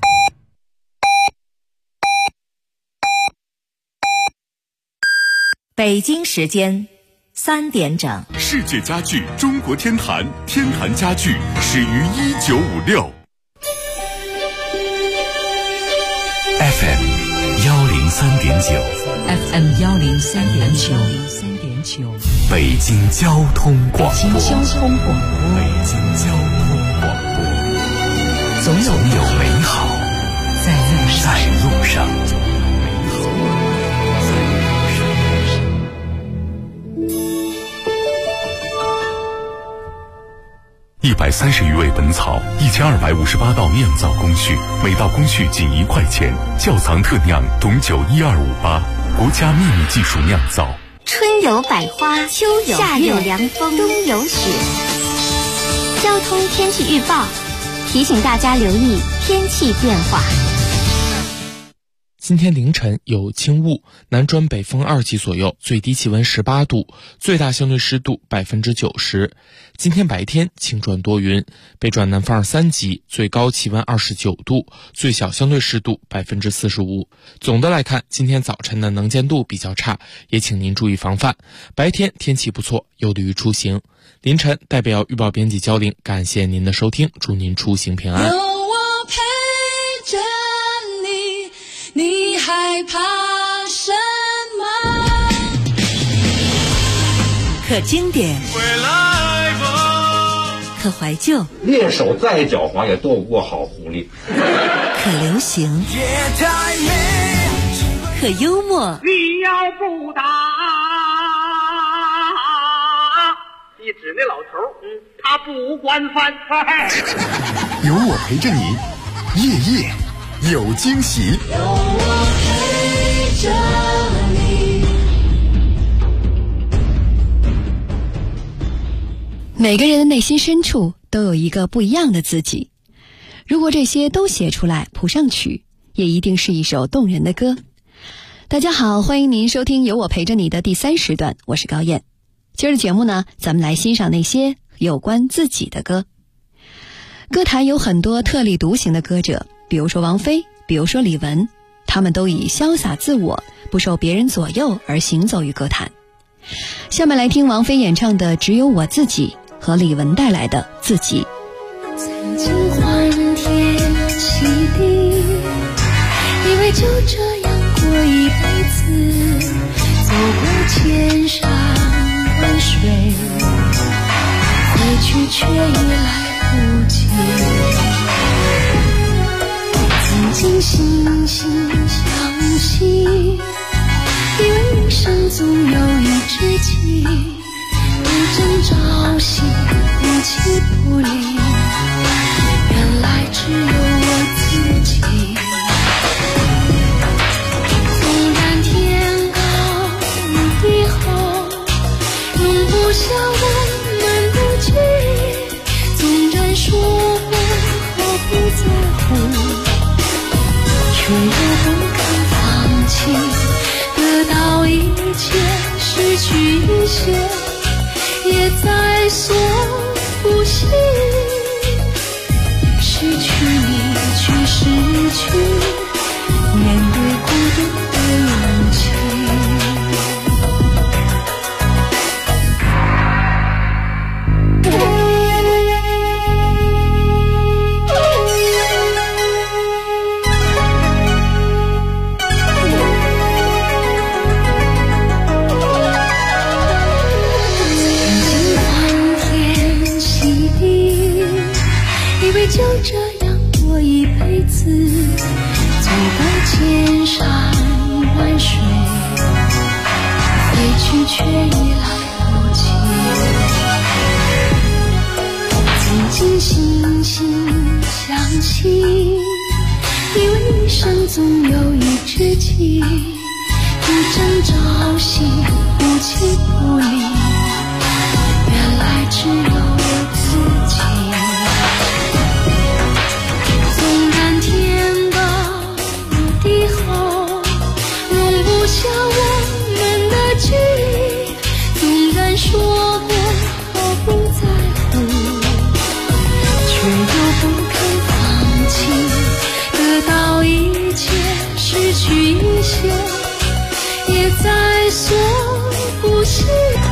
北京时间3点整。 世界家具中国天坛，天坛家具始于1956。 FM 103.9。 FM 103.9， 北京交通广播。 北京交通广播，总有美好在路上。 130余味本草，1258道酿造工序，每道工序仅1块钱。窖藏特酿董酒12588，国家秘密技术酿造。 春有百花，秋有夏有凉风，冬有雪。交通天气预报提醒大家留意天气变化。 今天凌晨有轻雾，南转北风2级左右，最低气温18度，最大相对湿度90%。今天白天晴转多云，北转南风3级，最高气温29度，最小相对湿度45%。总的来看，今天早晨的能见度比较差，也请您注意防范。白天天气不错，有利于出行。凌晨代表预报编辑焦玲，感谢您的收听，祝您出行平安。 有我陪着你，你害怕什么？ 可经典，可怀旧， 猎手再狡猾也斗不过好狐狸。 可流行，可幽默。 你要不打，你指那老头，他不惯犯。 有我陪着你，夜夜有惊喜。 有我陪这里。 每个人的内心深处都有一个不一样的自己，如果这些都写出来谱上曲，也一定是一首动人的歌。大家好，欢迎您收听有我陪着你的第3时段，我是高燕。今儿的节目呢，咱们来欣赏那些有关自己的歌。歌坛有很多特立独行的歌者，比如说王菲，比如说李玟，他们都以潇洒自我，不受别人左右而行走于歌坛。下面来听王菲演唱的《只有我自己》和李玟带来的《自己》。 曾经欢天喜地，以为就这样过一辈子，走过千山万水，回去却已来不及。曾经惺惺相惜，以为一生总有一知己，不争朝夕，不弃不离，原来只有我自己。纵然天高地厚，容不下我们的距离，纵然说过后不在乎，却又不肯放弃。得到一切，失去一些，也在所不惜。失去你，去失去面对孤独的勇气。就这样过一辈子，走过千山万水，回去却已来不及。曾经惺惺相惜，以为一生总有一知己，不争朝夕，不弃不离，原来只有我自己。像我们的距离，纵然说过后不在乎，却又不肯放弃。得到一切，失去一些，也在所不惜。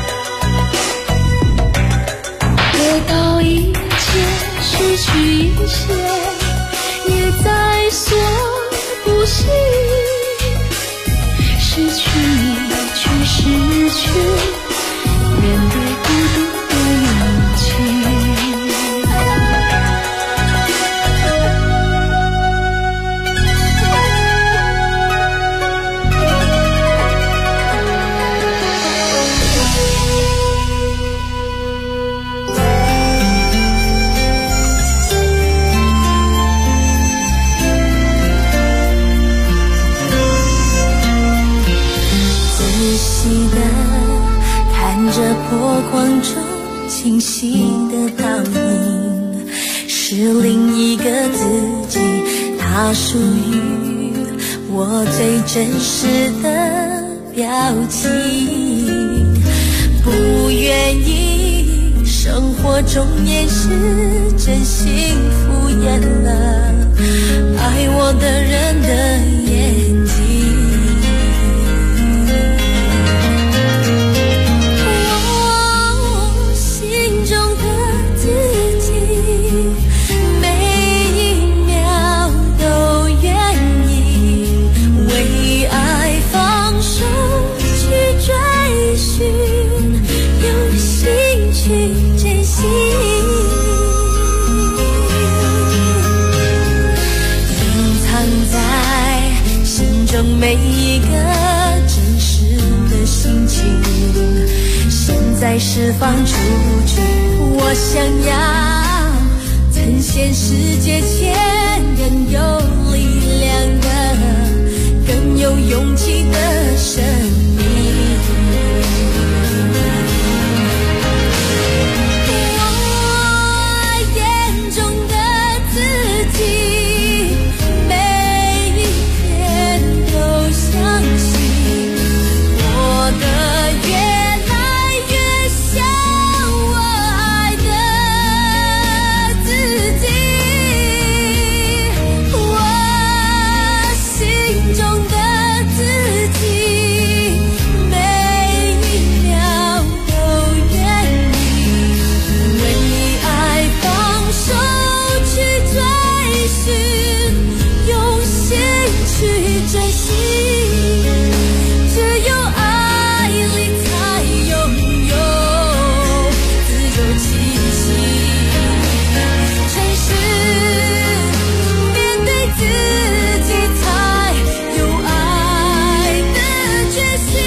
得到一切，失去一些，也在所不惜。失去你，却失去面对孤独的勇气。波光中清晰的倒影，是另一个自己，它属于我最真实的表情。不愿意生活中掩饰真心，敷衍了爱我的人的眼睛。每一个真实的心情，现在释放出去。我想要呈现世界前更有力量的、更有有勇气的生命。我眼中的自己，每一天都相信我的越来越像我爱的自己。我心中的自己，每一秒都愿意为爱放手去追寻，用心去珍惜。只有爱里才拥有自由气息，诚实面对自己才有爱的决心。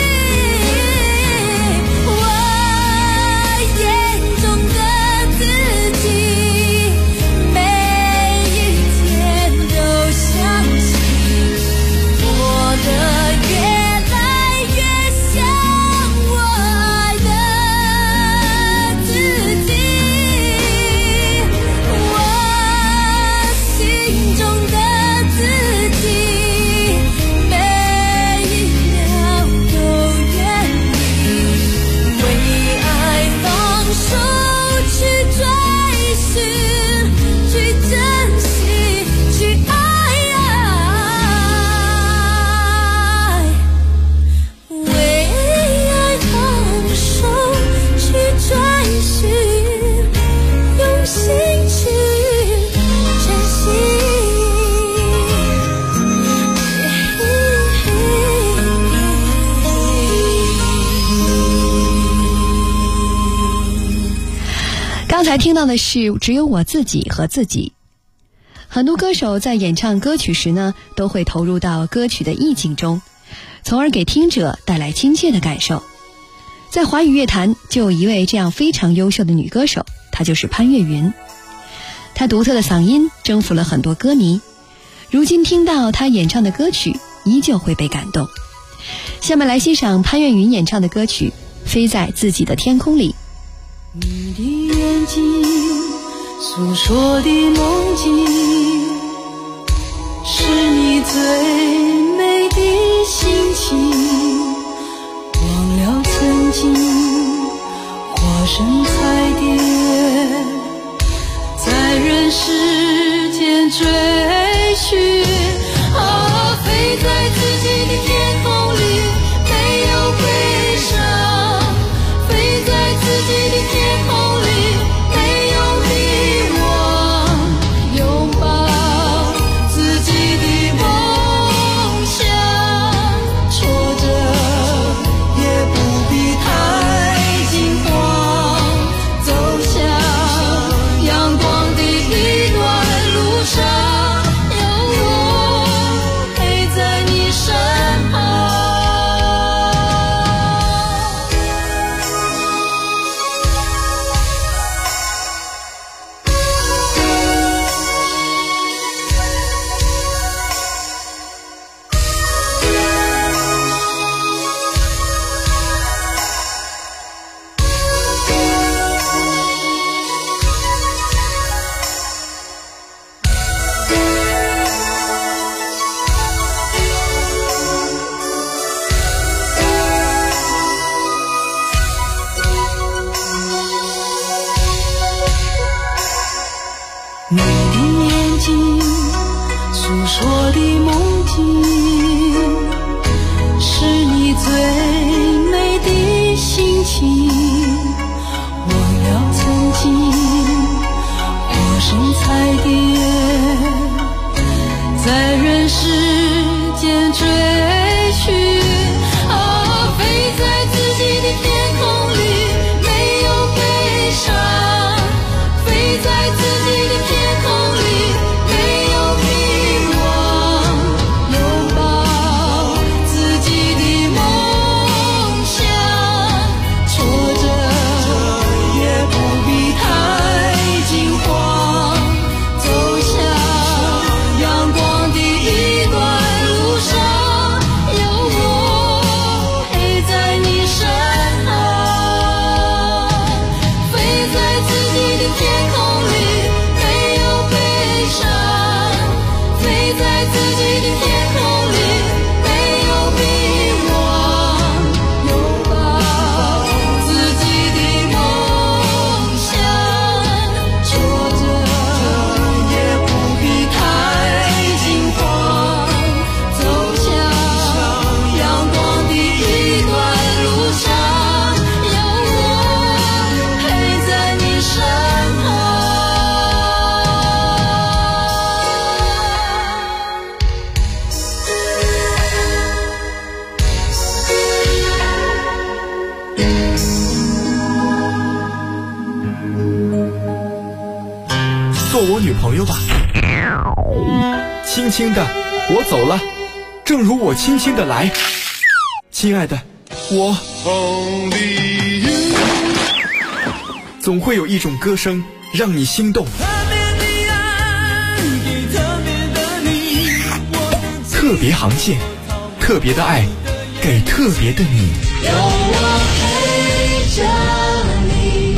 我眼中的自己，每一天都相信我的越来越像我爱的自己。我心中的自己，每一秒都愿意为爱放手去追寻，去珍惜，去爱。为爱放手去追寻，用心去珍惜。 刚才听到的是只有我自己和自己。很多歌手在演唱歌曲时呢，都会投入到歌曲的意境中，从而给听者带来亲切的感受。在华语乐坛就有一位这样非常优秀的女歌手，她就是潘越云。她独特的嗓音征服了很多歌迷，如今听到她演唱的歌曲依旧会被感动。下面来欣赏潘越云演唱的歌曲《飞在自己的天空里》。 你的眼睛诉说的梦境，是你最美的心情。忘了曾经化身彩蝶，在人世间追寻。飞在自己的天空里，没有悲伤。飞在自己的天空里，没有迷惘。拥抱自己的梦想，挫折也不必太惊慌。走向阳光的一段路上，有我。 做我女朋友吧。轻轻的，我走了，正如我轻轻的来。亲爱的，我总会有一种歌声让你心动。特别航线，特别的爱，给特别的你。 有我陪着你。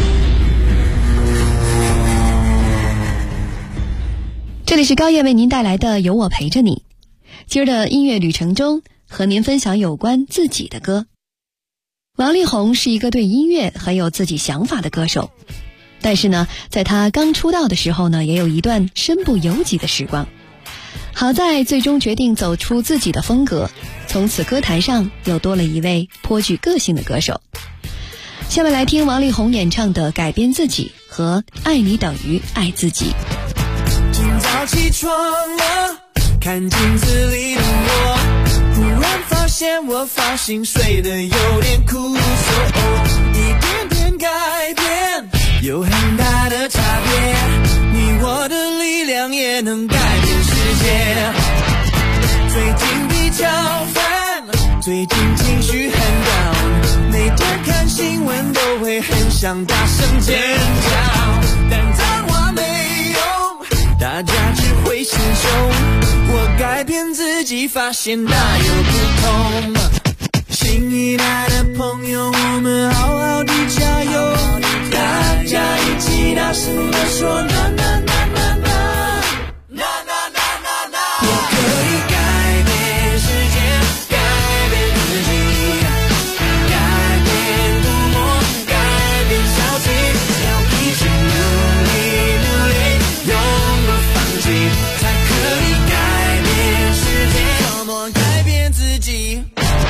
这里是高叶为您带来的有我陪着你。今儿的音乐旅程中，和您分享有关自己的歌。王力宏是一个对音乐很有自己想法的歌手，但是呢，在他刚出道的时候呢，也有一段身不由己的时光。好在最终决定走出自己的风格，从此歌坛上又多了一位颇具个性的歌手。下面来听王力宏演唱的《改变自己》和《爱你等于爱自己》。 今早起床了，看镜子里的我，忽然发现我发型睡得有点酷，一点点改变有很大的差别，你我的力量也能改变世界。最近比较烦，最近情绪很 down， 每天看新闻都会很想大声尖叫，但脏话没用，大家只会心胸。我改变自己，发现大有不同。新一代的朋友，我们好好的加油，大家一起大声地说那那那那那那那那那。我可以改变世界，改变自己，改变冷漠，改变消极，要一直努力努力，永不放弃，才可以改变世界，怎么改变自己。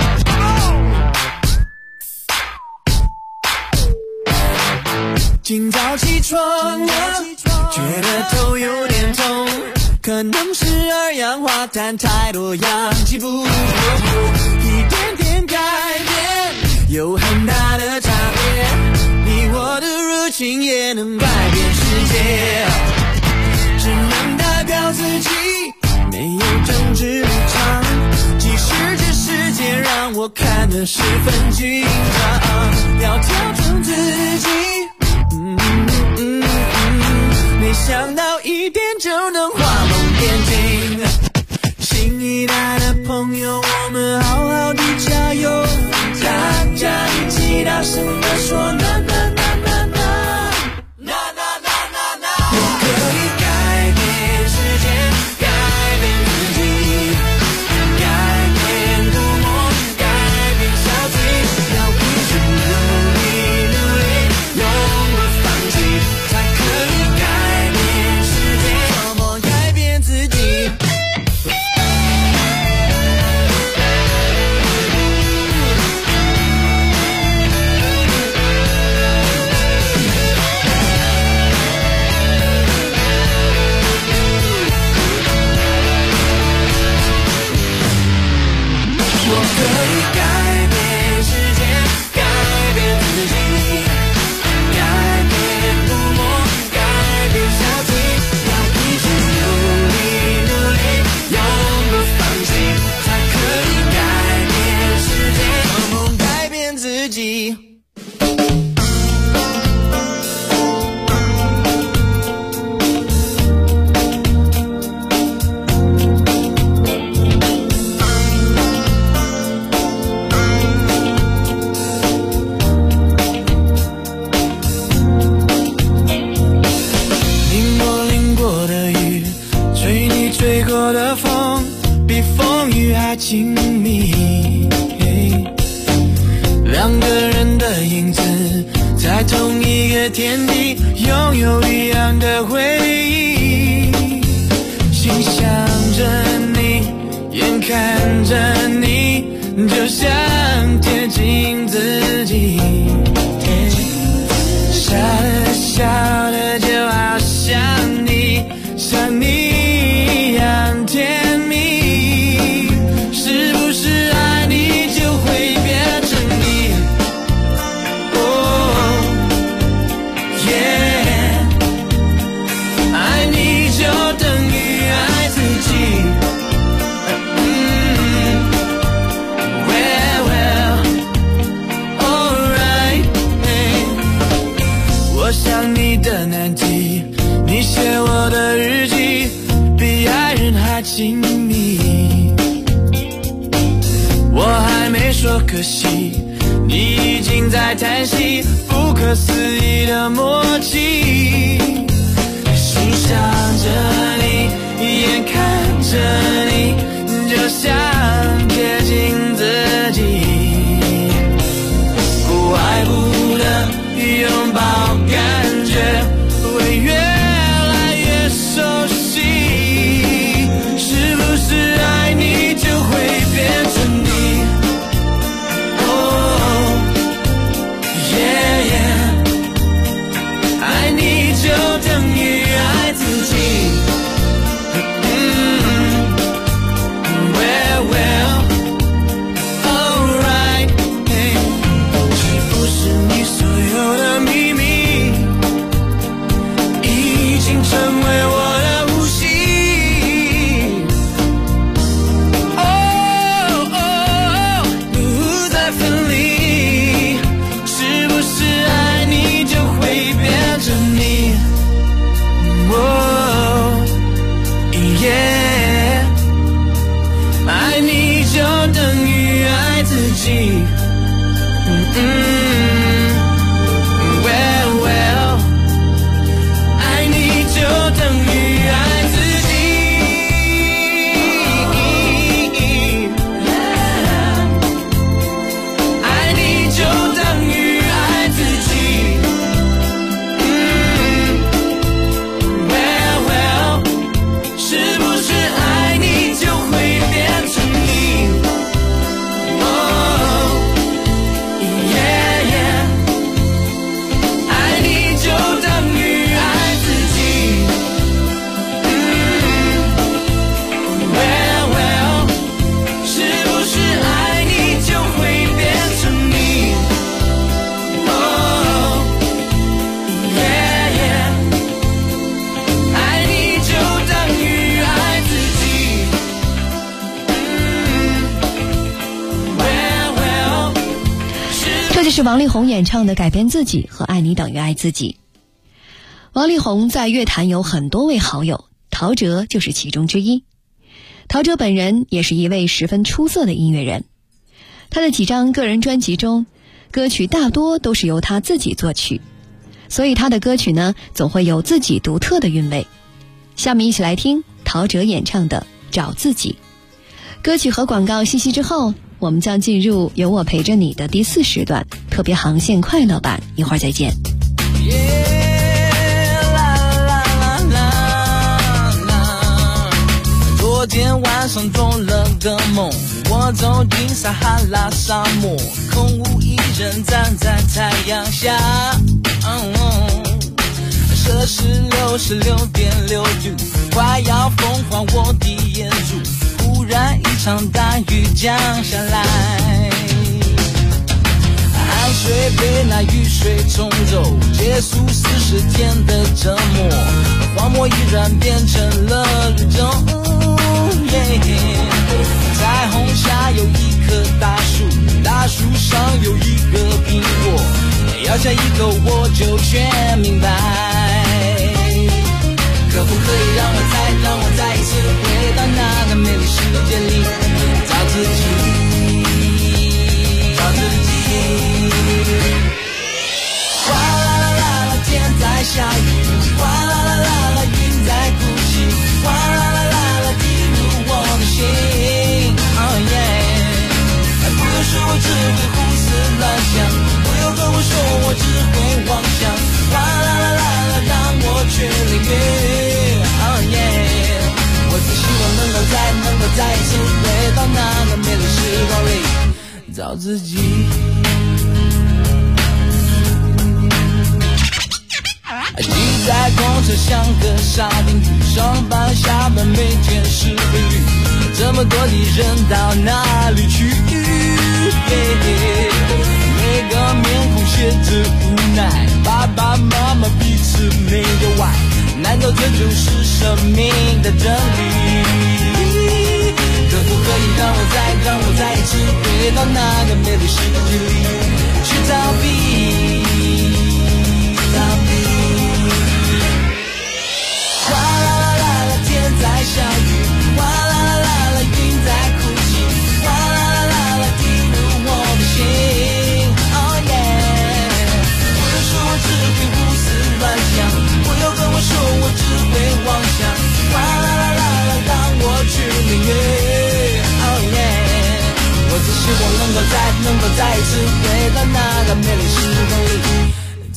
今早起床了，觉得头有点痛，可能是二氧化碳太多，氧气不足，一点点改变有很大的差别，你我的热情也能改变世界，只能代表自己，没有政治立场，即使这世界让我看得十分紧张，要调整自己，没想到一点就能画龙点睛。新一代的朋友，我们好好的加油，大家一起大声地说那那那那那那那那那。我可以改变世界，改变自己，改变冷漠，改变消极，要一直努力努力，永不放弃，才可以改变世界，怎么改变自己。我可以改变世界，改变自己，改变冷漠，改变消极，要一直努力努力，永不放弃，才可以改变世界，怎么改变自己。吹过的风比风雨还亲密，两个人的影子在同一个天地，拥有一样的回忆，心想着你，眼看着你，就想贴近自己，笑着笑着就好像你，像你一样甜蜜，是不是爱你就会变成你？哦，耶，爱你心在叹息，不可思议的默契。欣赏着你，一眼看着你，就像贴近自己，不爱不能拥抱，感觉会越来越熟悉。是不是爱你就会变成你？爱你就等于爱自己。Well, well, alright, hey. 是不是你所有的秘密已经成为我的呼吸？不再分离。是不是爱你就会变成你？爱你就等于爱自己。Well, well, 爱你就等于爱自己。爱你就等于爱自己。Well, well, 是不是爱你就会变成你？爱你就等于爱自己。Well, well, 是不是爱你就会变成你？爱你就等于爱自己。 这就是王力宏演唱的《改变自己》和《爱你等于爱自己》。王力宏在乐坛有很多位好友，陶喆就是其中之一。陶喆本人也是一位十分出色的音乐人，他的几张个人专辑中，歌曲大多都是由他自己作曲，所以他的歌曲呢，总会有自己独特的韵味。下面一起来听陶喆演唱的《找自己》。歌曲和广告信息之后，我们将进入有我陪着你的第4时段特别航线快乐版，一会儿再见。 昨天晚上做了个梦，我走进撒哈拉沙漠，空无一人站在太阳下，摄氏66.6度，快要风化我的眼珠。忽然一场大雨降下来，汗水被那雨水冲走，结束40天的折磨，荒漠依然变成了绿洲。彩虹下有一棵大树，大树上有一个苹果，咬下一口我就全明白。可不可以让我再一次回到那个美丽世界里，找自己，找自己。哗啦啦啦啦，天在下雨，哗啦啦啦啦，云在哭泣，哗啦啦啦啦，滴入我的心。不要说我只会胡思乱想，不要跟我说我只会妄想，哗啦啦啦啦，让我去领略。我只希望能够再一次回到那个美丽时光里，找自己。你在公车像个沙丁鱼，上班下班每天是规律，这么多的人到哪里去？每个面孔写着无奈，爸爸妈妈彼此没有爱，难道这就是生命的真理？可不可以让我再一次回到那个美丽世界里，去逃避？哗啦啦啦啦，天在下雨，哗啦啦啦啦，云在哭泣，哗啦啦啦啦，滴入我的心。Oh yeah。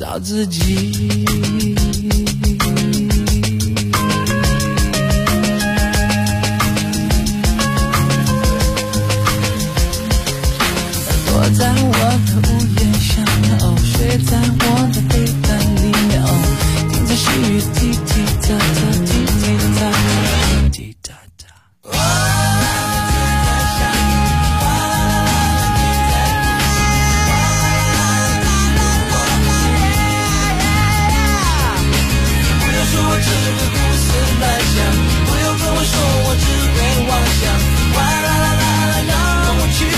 找自己。躲在我的屋檐下面，睡在我的被单里面，听着细雨滴滴答答，滴滴答答，滴答答。我只会胡思乱想，不要跟我说我只会妄想，哇啦啦啦啦，让我去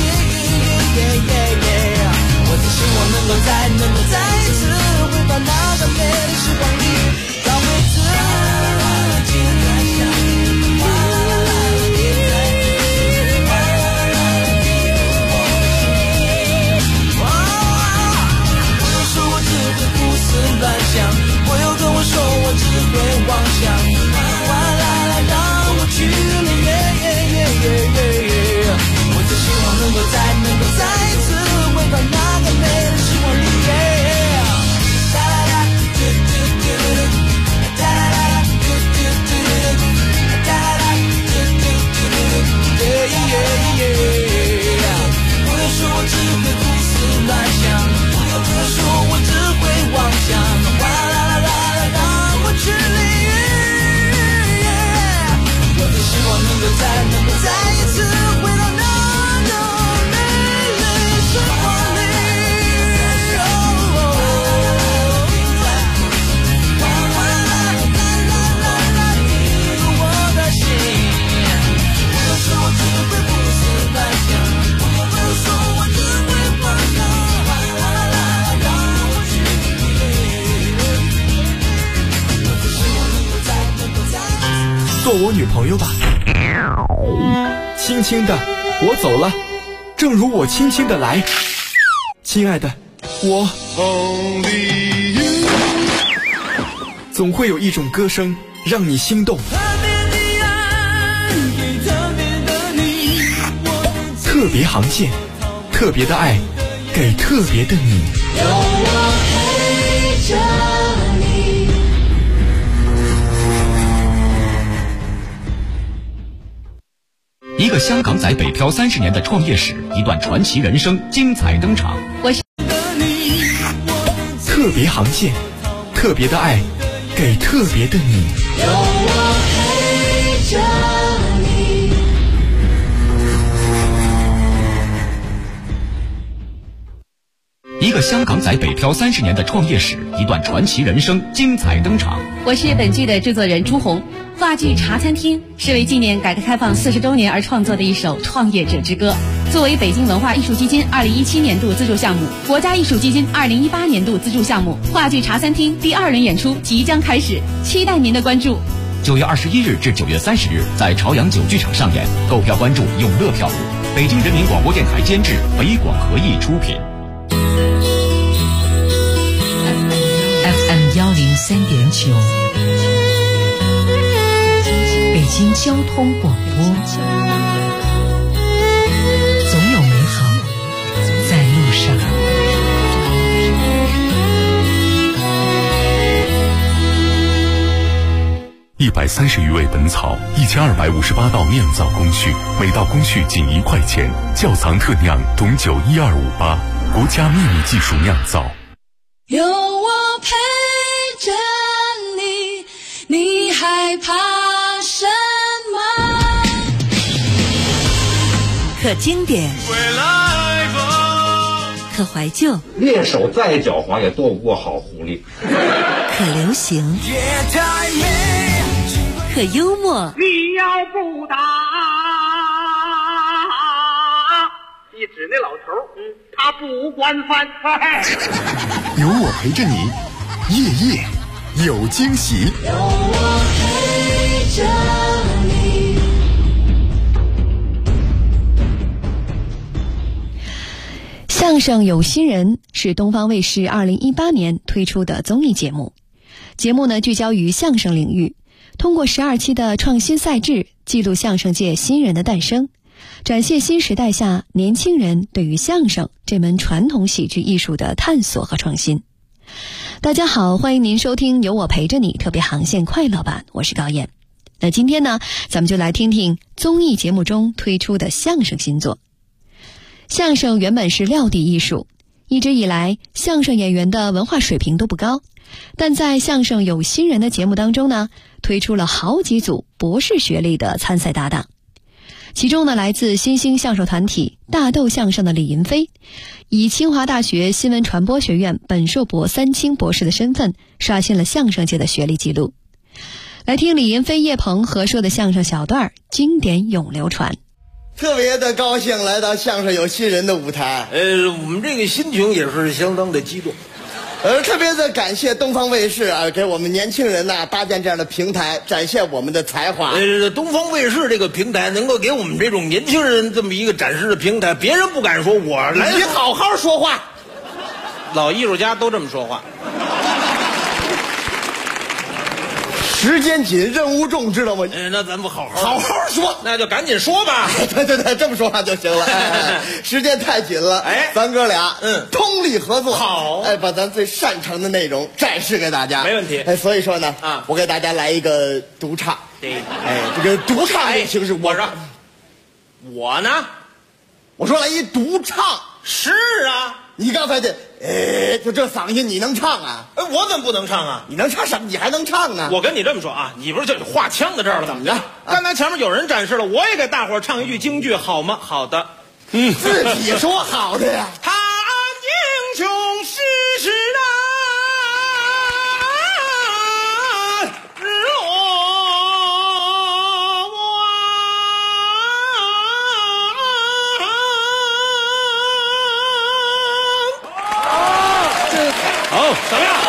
我只希望能够再一次回到那个美丽时光里，找回自己。哇啦啦啦，你在哇啦啦啦，你我不要说我只会胡思乱想，不要跟我说我只会妄想，哇啦啦，让我去了我只希望能够再一次回到那个美的时光里，哒啦啦，嘟嘟嘟嘟，哒啦啦，嘟嘟嘟嘟，哒啦啦，嘟嘟嘟嘟，不要说我只会胡思乱想，不要说我只会妄想，哇啦啦啦，让我去淋雨，我只希望能够再一次回到那个美丽时光里，哇啦啦啦啦，你我的心，不要说我只会胡思乱想，不要说我只会妄想，哇啦啦，让我去淋雨，我只希望能够再做我女朋友吧。轻轻的我走了，正如我轻轻的来。亲爱的，我总会有一种歌声让你心动，特别航线，特别的爱给特别的你， 有我陪着你。 一个香港仔北漂30年的创业史，一段传奇人生精彩登场。 我是特别航线，特别的爱给特别的你， 有我陪着你。 一个香港仔北漂30年的创业史，一段传奇人生精彩登场。 我是本剧的制作人朱红。话剧《茶餐厅》是为纪念改革开放40周年而创作的一首创业者之歌。作为北京文化艺术基金2017年度资助项目、国家艺术基金2018年度资助项目，话剧《茶餐厅》第2轮演出即将开始，期待您的关注。 9月21日至9月30日，在朝阳9剧场上演，购票关注永乐票务。北京人民广播电台监制，北广合艺出品。 FM 103.9。北京交通广播，总有美好在路上。 130余味本草，1258道酿造工序，每道工序仅1块钱。窖藏特酿董酒12588，国家秘密技术酿造。 有我陪着你，你害怕什么？ 可经典，可怀旧， 猎手再狡猾也斗不过好狐狸。 可流行，可幽默。 你要不打，一指那老头，他不惯犯。 有我陪着你，夜夜有惊喜。 有我陪着你。 相声有新人是东方卫视2018年推出的综艺节目。节目呢聚焦于相声领域，通过12期的创新赛制，记录相声界新人的诞生，展现新时代下年轻人对于相声这门传统喜剧艺术的探索和创新。 大家好，欢迎您收听由我陪着你特别航线快乐版，我是高燕。那今天呢，咱们就来听听综艺节目中推出的相声新作。相声原本是撂地艺术，一直以来相声演员的文化水平都不高，但在相声有新人的节目当中呢，推出了好几组博士学历的参赛搭档。其中呢，来自新兴相声团体大豆相声的李银飞，以清华大学新闻传播学院本硕博3清博士的身份，刷新了相声界的学历记录。来听李银飞、叶鹏合说的相声小段，经典永流传。 特别的高兴来到相声有新人的舞台， 我们这个心情也是相当的激动。 特别的感谢东方卫视啊，给我们年轻人呐搭建这样的平台，展现我们的才华。 东方卫视这个平台能够给我们这种年轻人这么一个展示的平台，别人不敢说，我来。 你好好说话， 老艺术家都这么说话。 时间紧，任务重，知道吗？ 那咱们好好说， 那就赶紧说吧。 对，这么说话就行了。时间太紧了，咱哥俩通力合作， 好， 把咱最擅长的内容展示给大家， 没问题。 所以说呢，我给大家来一个独唱。这个独唱这形式， 我呢， 我说来一独唱。 是啊， 你刚才就这嗓音你能唱啊？ 我怎么不能唱啊？ 你能唱什么？你还能唱呢？ 我跟你这么说啊，你不是就画腔在这儿了？ 怎么着？ 刚才前面有人展示了，我也给大伙儿唱一句京剧，好吗？好的。 自己说好的呀。 他英雄世事怎么样？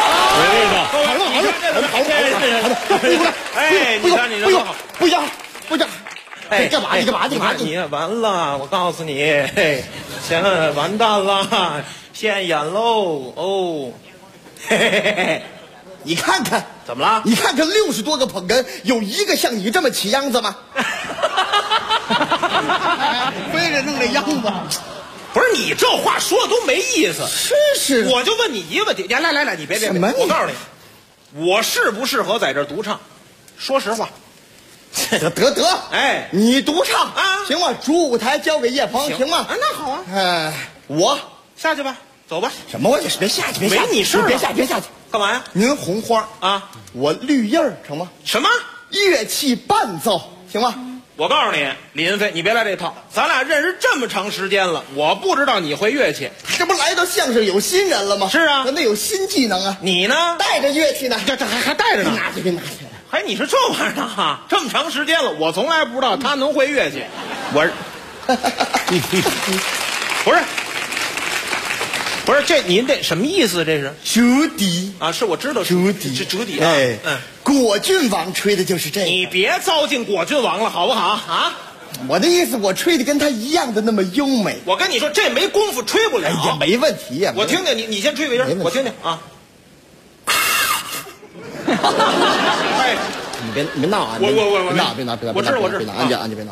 好， 你看你这不行，干嘛？ 你完了！我告诉你，现在完蛋了，现眼喽！哦， 你看看怎么了？ 你看看60多个捧哏，有一个像你这么起秧子吗？非得弄这秧子。 不是你这话说的都没意思。 是， 我就问你一个问题，来，你别，我告诉你，我适不适合在这儿独唱？说实话。 得，你独唱啊，行吗？主舞台交给叶鹏，行吗？ 那好啊。 我下去吧，走吧。 什么？我别下去， 没你事， 别下去， 干嘛呀？ 您红花啊， 我绿叶成吗？ 什么？ 乐器伴奏行吗？ 我告诉你，李云飞，你别来这套。咱俩认识这么长时间了，我不知道你会乐器， 这不来到相声有新人了吗？ 是啊， 咱得有新技能啊。 你呢？ 带着乐器呢？ 这还带着呢？ 拿去。 还你是这玩意儿呢？这么长时间了，我从来不知道他能会乐器。不是，这您这什么意思？这是折笛啊？是我知道折笛是折笛啊。 果郡王吹的就是这个。 你别糟践果郡王了，好不好啊？ 我的意思，我吹的跟他一样的那么优美。 我跟你说，这没功夫吹不了。 也没问题呀。 我听听你先吹个音，我听听啊。 你别闹啊！ 别闹！ 我知道， 安静别闹。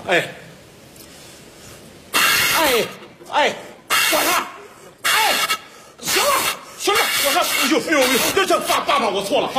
管他！行了，我说，这爸爸我错了，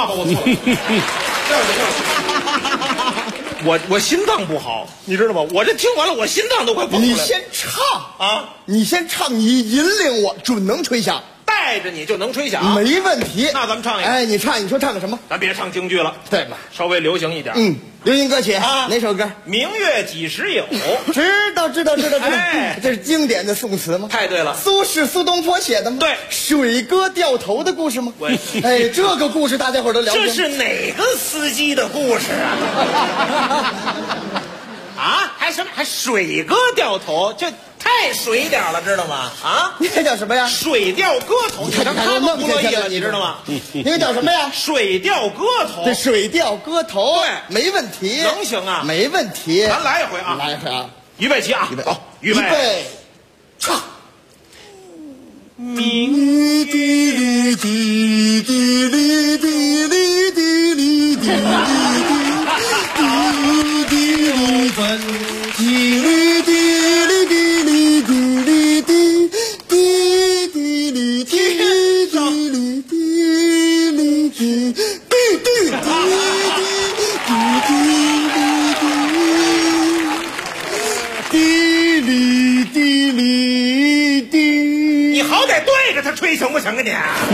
我心脏不好，你知道吗？我这听完了，我心脏都快蹦出来了。 你先唱，你引领我，准能吹响。 带着你就能吹响， 没问题。 那咱们唱一个。 你说唱个什么？ 咱别唱京剧了， 对吧？ 稍微流行一点。 流行歌曲啊，哪首歌？ 明月几时有？ 知道。这是经典的宋词吗？ 太对了， 苏东坡写的吗？ 对， 水哥掉头的故事吗？这个故事大家伙都了解。 这是哪个司机的故事啊？啊，还水哥掉头，这太水点了，知道吗？啊， 你这叫什么呀？ 水调歌头，你看他都不乐意了，你知道吗？ 那个叫什么呀？ 水调歌头。 这水调歌头， 对， 没问题， 能行啊？ 没问题， 咱来一回啊！预备起啊！ 好， 预备， 唱。 明滴滴滴滴滴滴滴滴滴成啊你！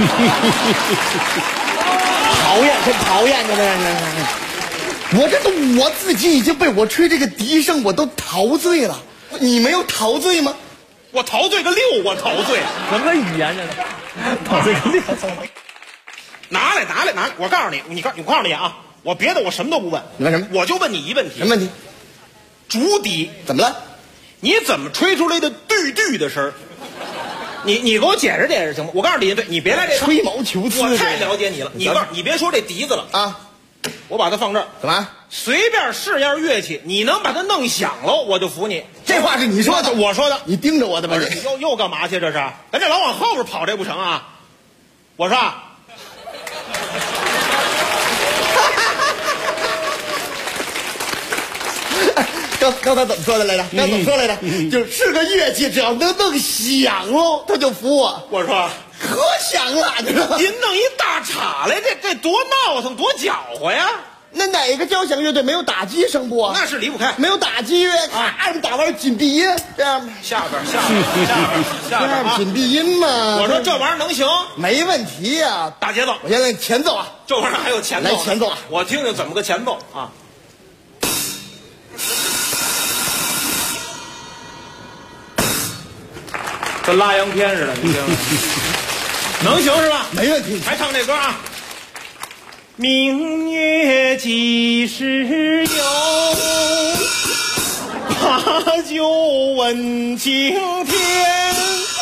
讨厌，真讨厌！我这都我自己已经被我吹这个笛声，我都陶醉了。你没有陶醉吗？ 我陶醉个六，我陶醉。 什么语言这？陶醉个六。 拿来！我告诉你，我告诉你啊，我别的我什么都不问。 你问什么？ 我就问你一问题。 什么问题？ 竹笛怎么了？ 你怎么吹出来的嘟的声儿？你给我解释解释行吗？我告诉你，对，你别来这吹毛求疵， 我太了解你了。你别说这笛子了啊， 我把它放这儿。 干嘛？ 随便是样乐器，你能把它弄响喽，我就服你。 这话是你说的， 我说的。 你盯着我的吧？ 你又干嘛去？这是咱这老往后边跑，这不成啊？我说。 刚才怎么说的来着？就是个乐器，只要能弄响喽，他就服我。 我说可响了，你知道吗？ 您弄一大镲来，这多闹腾，多搅和呀！ 那哪个交响乐队没有打击声部啊？ 那是离不开， 没有打击乐啊，打完紧闭音，这样下边紧闭音嘛。 我说这玩意儿能行？ 没问题呀， 大节奏。 我现在前奏啊， 这玩意儿还有前奏， 来前奏啊， 我听听怎么个前奏啊。跟拉洋片似的，你听，能行是吧？ 没问题。 还唱这歌啊？明月几时有？把酒问青天。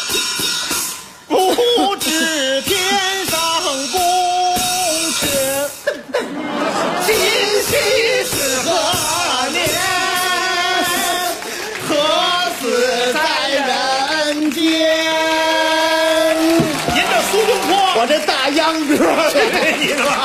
不知天上宫阙，今夕是何年？何似在人间？您这苏东坡， 我这大秧歌， 这你了。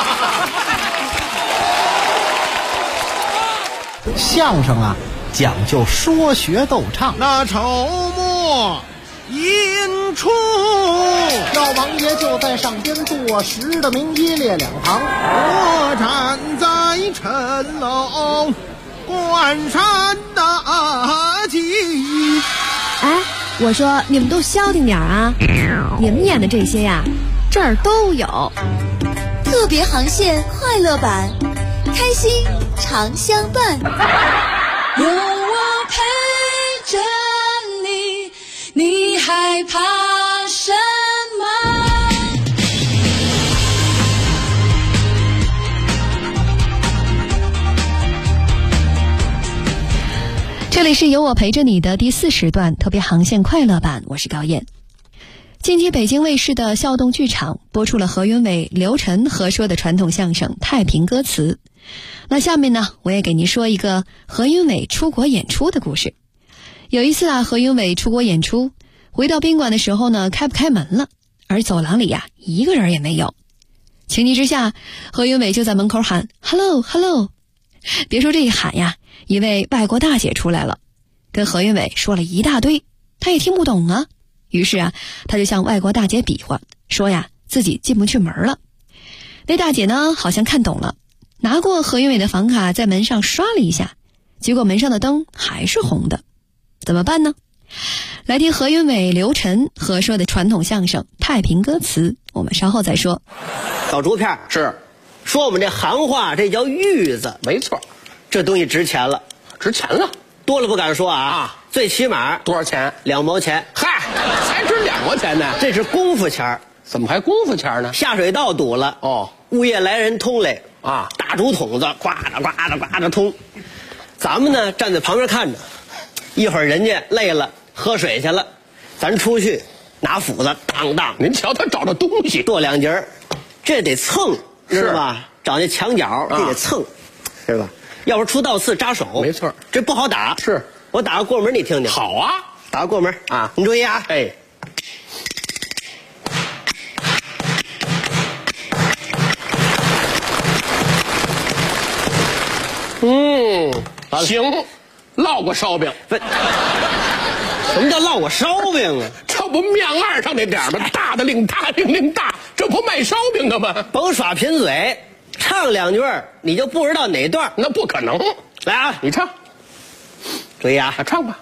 相声啊，讲究说学逗唱。 那筹末引出， 老王爷就在上边坐实的名一列两旁。 我站在谶楼观山大吉。 哎，我说你们都消停点啊！你们演的这些呀，这儿都有。 特别航线快乐版，开心常相伴。 有我陪着你，你害怕什么？ 这里是有我陪着你的第4时段特别航线快乐版，我是高燕。近期北京卫视的孝动剧场播出了何云伟、刘晨合说的传统相声《太平歌词》。那下面呢，我也给您说一个何云伟出国演出的故事。有一次啊，何云伟出国演出，回到宾馆的时候呢，开不开门了，而走廊里呀，一个人也没有。情急之下，何云伟就在门口喊 "Hello, hello"。别说这一喊呀，一位外国大姐出来了，跟何云伟说了一大堆，他也听不懂啊。于是啊，他就向外国大姐比划，说呀自己进不去门了。那大姐呢，好像看懂了，拿过何云伟的房卡，在门上刷了一下，结果门上的灯还是红的。怎么办呢？来听何云伟、刘晨合说的传统相声《太平歌词》，我们稍后再说。 小竹片是说我们这行话，这叫玉子， 没错， 这东西值钱了， 值钱了， 多了不敢说啊，最起码多少钱 ？2毛钱。 嗨，才值2毛钱呢， 这是功夫钱。 怎么还功夫钱呢？ 下水道堵了哦，物业来人通来啊，大竹筒子呱着呱着呱着通，咱们呢站在旁边看着，一会儿人家累了喝水去了，咱出去拿斧子当当。 您瞧他找着东西， 剁2截，这得蹭，知道吧？找那墙角这得蹭，是吧？要不出倒刺扎手， 没错， 这不好打。 是我打个过门，你听听。 好啊， 打个过门啊，你注意啊， 哎。行，烙过烧饼。 什么叫烙过烧饼啊？ 这不面二上那点儿吗？大的令大，令令大，这不卖烧饼的吗？ 甭耍贫嘴，唱2句你就不知道哪段？ 那不可能。 来啊， 你唱， 注意啊， 唱吧。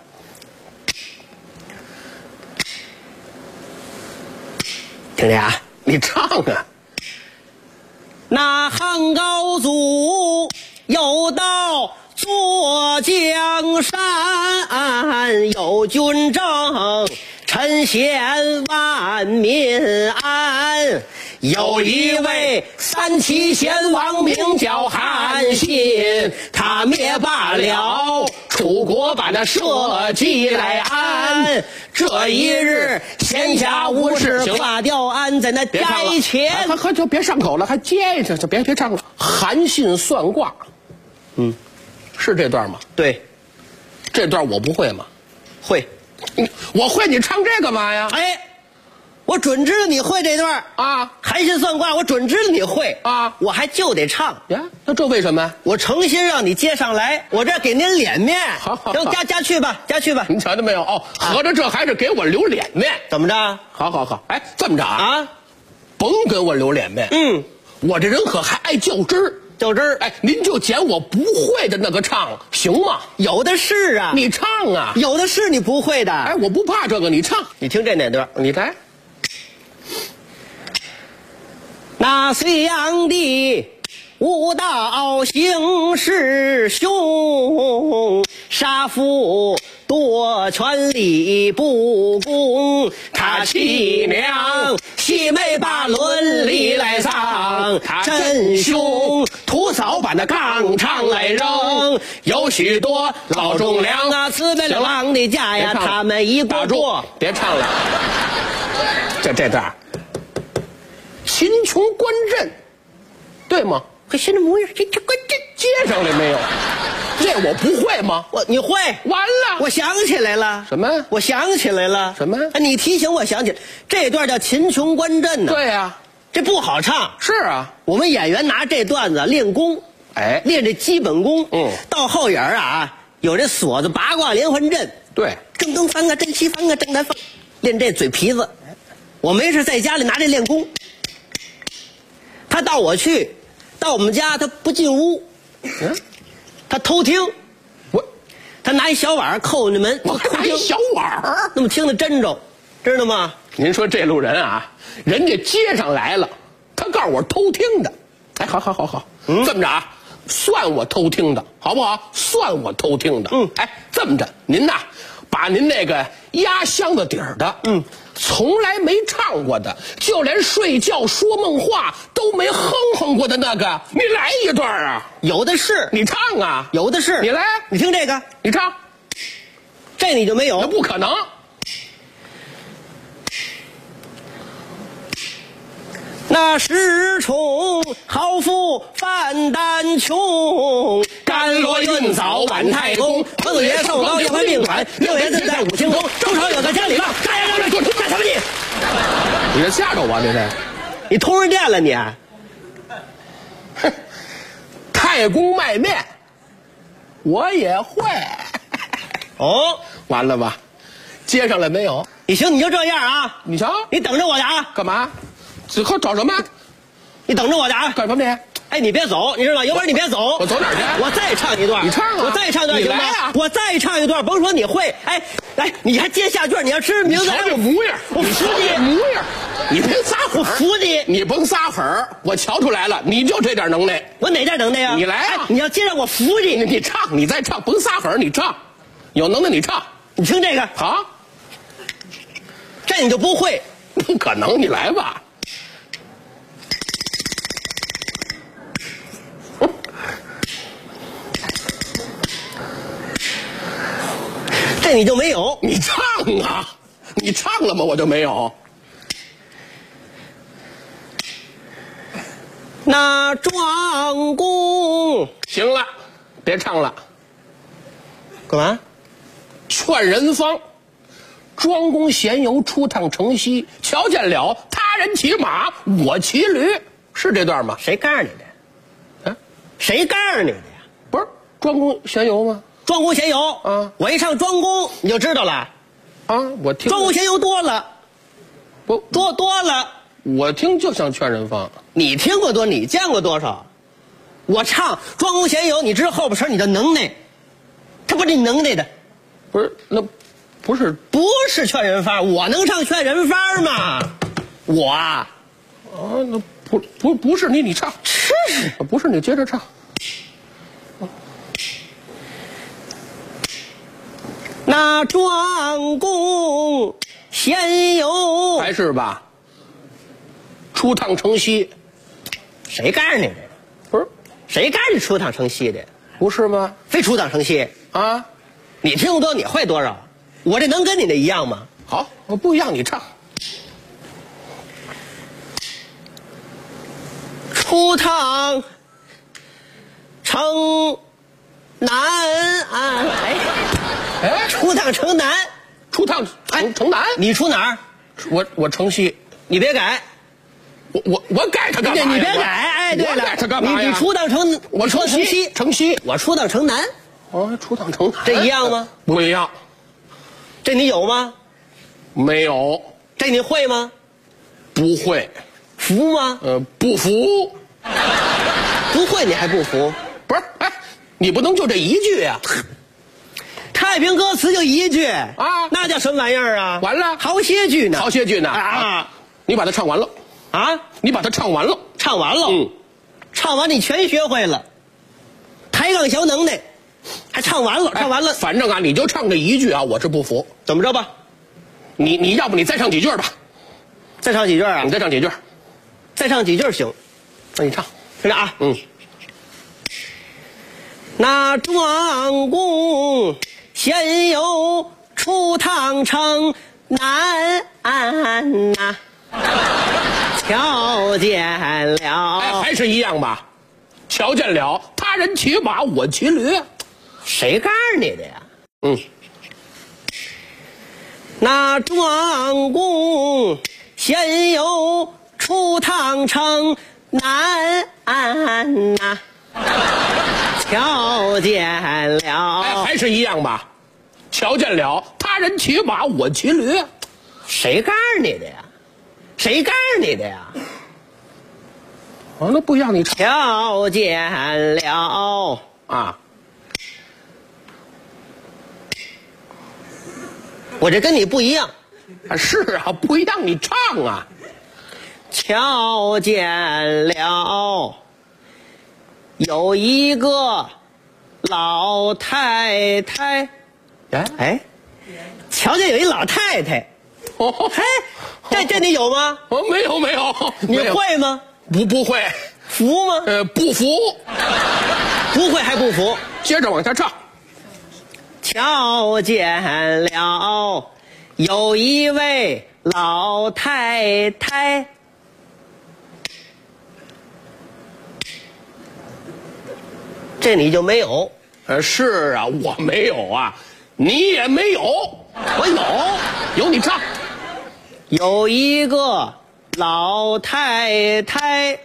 听着啊， 你唱啊。 那汉高祖有道坐江山，有军政臣贤万民安。有一位三齐贤王名叫韩信，他灭罢了楚国，把那社稷来安。这一日闲暇无事挂吊案在那斋前， 就别上口了，还接着就别唱了。韩信算卦，是这段吗？ 对， 这段我不会吗？ 会， 我会，你唱这干嘛呀？ 哎，我准知道你会这段啊！ 韩信算卦，我准知道你会啊！ 我还就得唱呀，那这为什么？ 我诚心让你接上来，我这给您脸面。 好， 加去吧，加去吧。 您瞧见没有？哦，合着这还是给我留脸面？ 怎么着？ 好，哎，这么着啊，甭给我留脸面。我这人可还爱较真儿。 较真儿， 哎，您就捡我不会的那个唱，行吗？ 有的是啊， 你唱啊， 有的是你不会的。 哎，我不怕这个，你唱， 你听这哪段？ 你来。 那隋炀帝无道行事凶，杀父夺权力不公，他妻娘媳妹把伦理来丧，他真凶徒嫂把那纲常来扔，有许多老忠良啊，辞别了郎的家呀，他们一个个别唱了。这段秦琼观阵，对吗？ 可现在模样，这关阵接上来没有？这我不会吗？ 你会？ 完了， 我想起来了。 什么？ 我想起来了。 什么？ 你提醒我想起来，这段叫秦琼观阵呢。 对呀， 这不好唱。 是啊， 我们演员拿这段子练功， 哎， 练这基本功。到后眼啊，有这锁子八卦连环阵。 对， 正东方啊，正西方啊，正南方，练这嘴皮子。我没事在家里拿这练功。他到我们家，他不进屋，他偷听，他拿一小碗扣那门， 我拿一小碗， 那么听得真着，知道吗？ 您说这路人啊，人家接上来了，他告诉我偷听的，哎，好，这么着啊，算我偷听的，好不好？算我偷听的，哎，这么着，您呐，把您那个压箱子底儿的，从来没唱过的，就连睡觉说梦话都没哼过的那个，你来一段啊！ 有的是， 你唱啊！ 有的是， 你来， 你听这个， 你唱， 这你就没有？ 那不可能。 那时宠好富范丹穷，甘罗运早晚太公，彭爷寿高一回命款，六爷自在五行宫，周朝有个家里棒，大爷让给我干什么你？ 你这吓着我这是？ 你通人电了你？ 哼，太公卖面，我也会。 哦， 完了吧？接上来没有？ 你行，你就这样啊！ 你瞧， 你等着我去啊！ 干嘛？最后找什么？ 你等着我去啊！ 干什么你？ 哎，你别走，你知道吗？有本事你别走。 我走哪儿去？ 我再唱一段。 你唱啊！ 我再唱一段行吗？ 你来啊！ 我再唱一段，甭说你会，哎，来，你还接下句，你要知名字。 瞧这模样， 我服你模样，你别撒谎。 我服你， 你甭撒狠，我瞧出来了，你就这点能耐。 我哪点能耐呀？ 你来啊！ 你要接上我服你。 你唱，你再唱，甭撒狠，你唱，有能耐你唱。 你听这个， 好， 这你就不会？ 不可能，你来吧。 这你就没有？ 你唱啊！你唱了吗？我就没有。 那庄公， 行了，别唱了。 干嘛？ 劝人方。庄公闲游出趟城西，瞧见了他人骑马，我骑驴，是这段吗？ 谁告诉你的？啊？谁告诉你的呀？ 不是庄公闲游吗？ 庄公闲游啊！ 我一唱庄公，你就知道了。 啊，我听庄公闲游多了， 不多了。 我听就像劝人方。 你听过多，你见过多少？我唱庄公闲游，你知道后边词你的能耐，他不是你能耐的。 不是，那不是劝人方，我能唱劝人方吗？ 我啊， 那不是你，你唱， 是不是你接着唱。 那庄公闲游， 还是吧？出趟城西， 谁干的？ 不是谁干的出趟城西的？ 不是吗？ 非出趟城西啊？ 你听多，你会多少？我这能跟你的一样吗？ 好，我不一样，你唱。 出趟城南哎，出趟城南， 出趟城南， 你出哪儿？ 我城西， 你别改。 我改它干嘛呀？ 你别改，哎，对了， 我改它干嘛呀？ 你出趟城， 我出城西， 城西， 我出趟城南。 哦，出趟城南， 这一样吗？ 不一样。 这你有吗？ 没有。 这你会吗？ 不会。 服吗？ 不服。 不会你还不服？ 不是，哎，你不能就这一句呀。 太平歌词就一句啊，那叫什么玩意儿啊？ 完了， 好些句呢， 好些句呢啊！ 你把它唱完了啊？ 你把它唱完了， 唱完了，唱完你全学会了，抬杠小能耐，还唱完了，唱完了。 反正啊，你就唱这一句啊，我是不服。 怎么着吧？ 你要不你再唱几句吧？ 再唱几句啊？ 你再唱几句， 再唱几句行。 那你唱， 听着啊，那庄公闲游出趟城南呐，瞧见了， 哎，还是一样吧？瞧见了，他人骑马，我骑驴， 谁告诉你的呀？那庄公闲游出趟城南呐，瞧见了， 哎，还是一样吧？瞧见了，他人骑马，我骑驴， 谁告诉你的呀？谁告诉你的呀？ 那不一样，你唱。 瞧见了啊！ 我这跟你不一样。 是啊，不一样，你唱啊！ 瞧见了，有一个老太太，哎，瞧见有一老太太，嘿，这你有吗？ 没有， 你会吗？ 不会。 服吗？ 不服。 不会还不服？ 接着往下唱。 瞧见了，有一位老太太。这你就没有？ 是啊，我没有啊，你也没有。 我有你唱。 有一个老太太，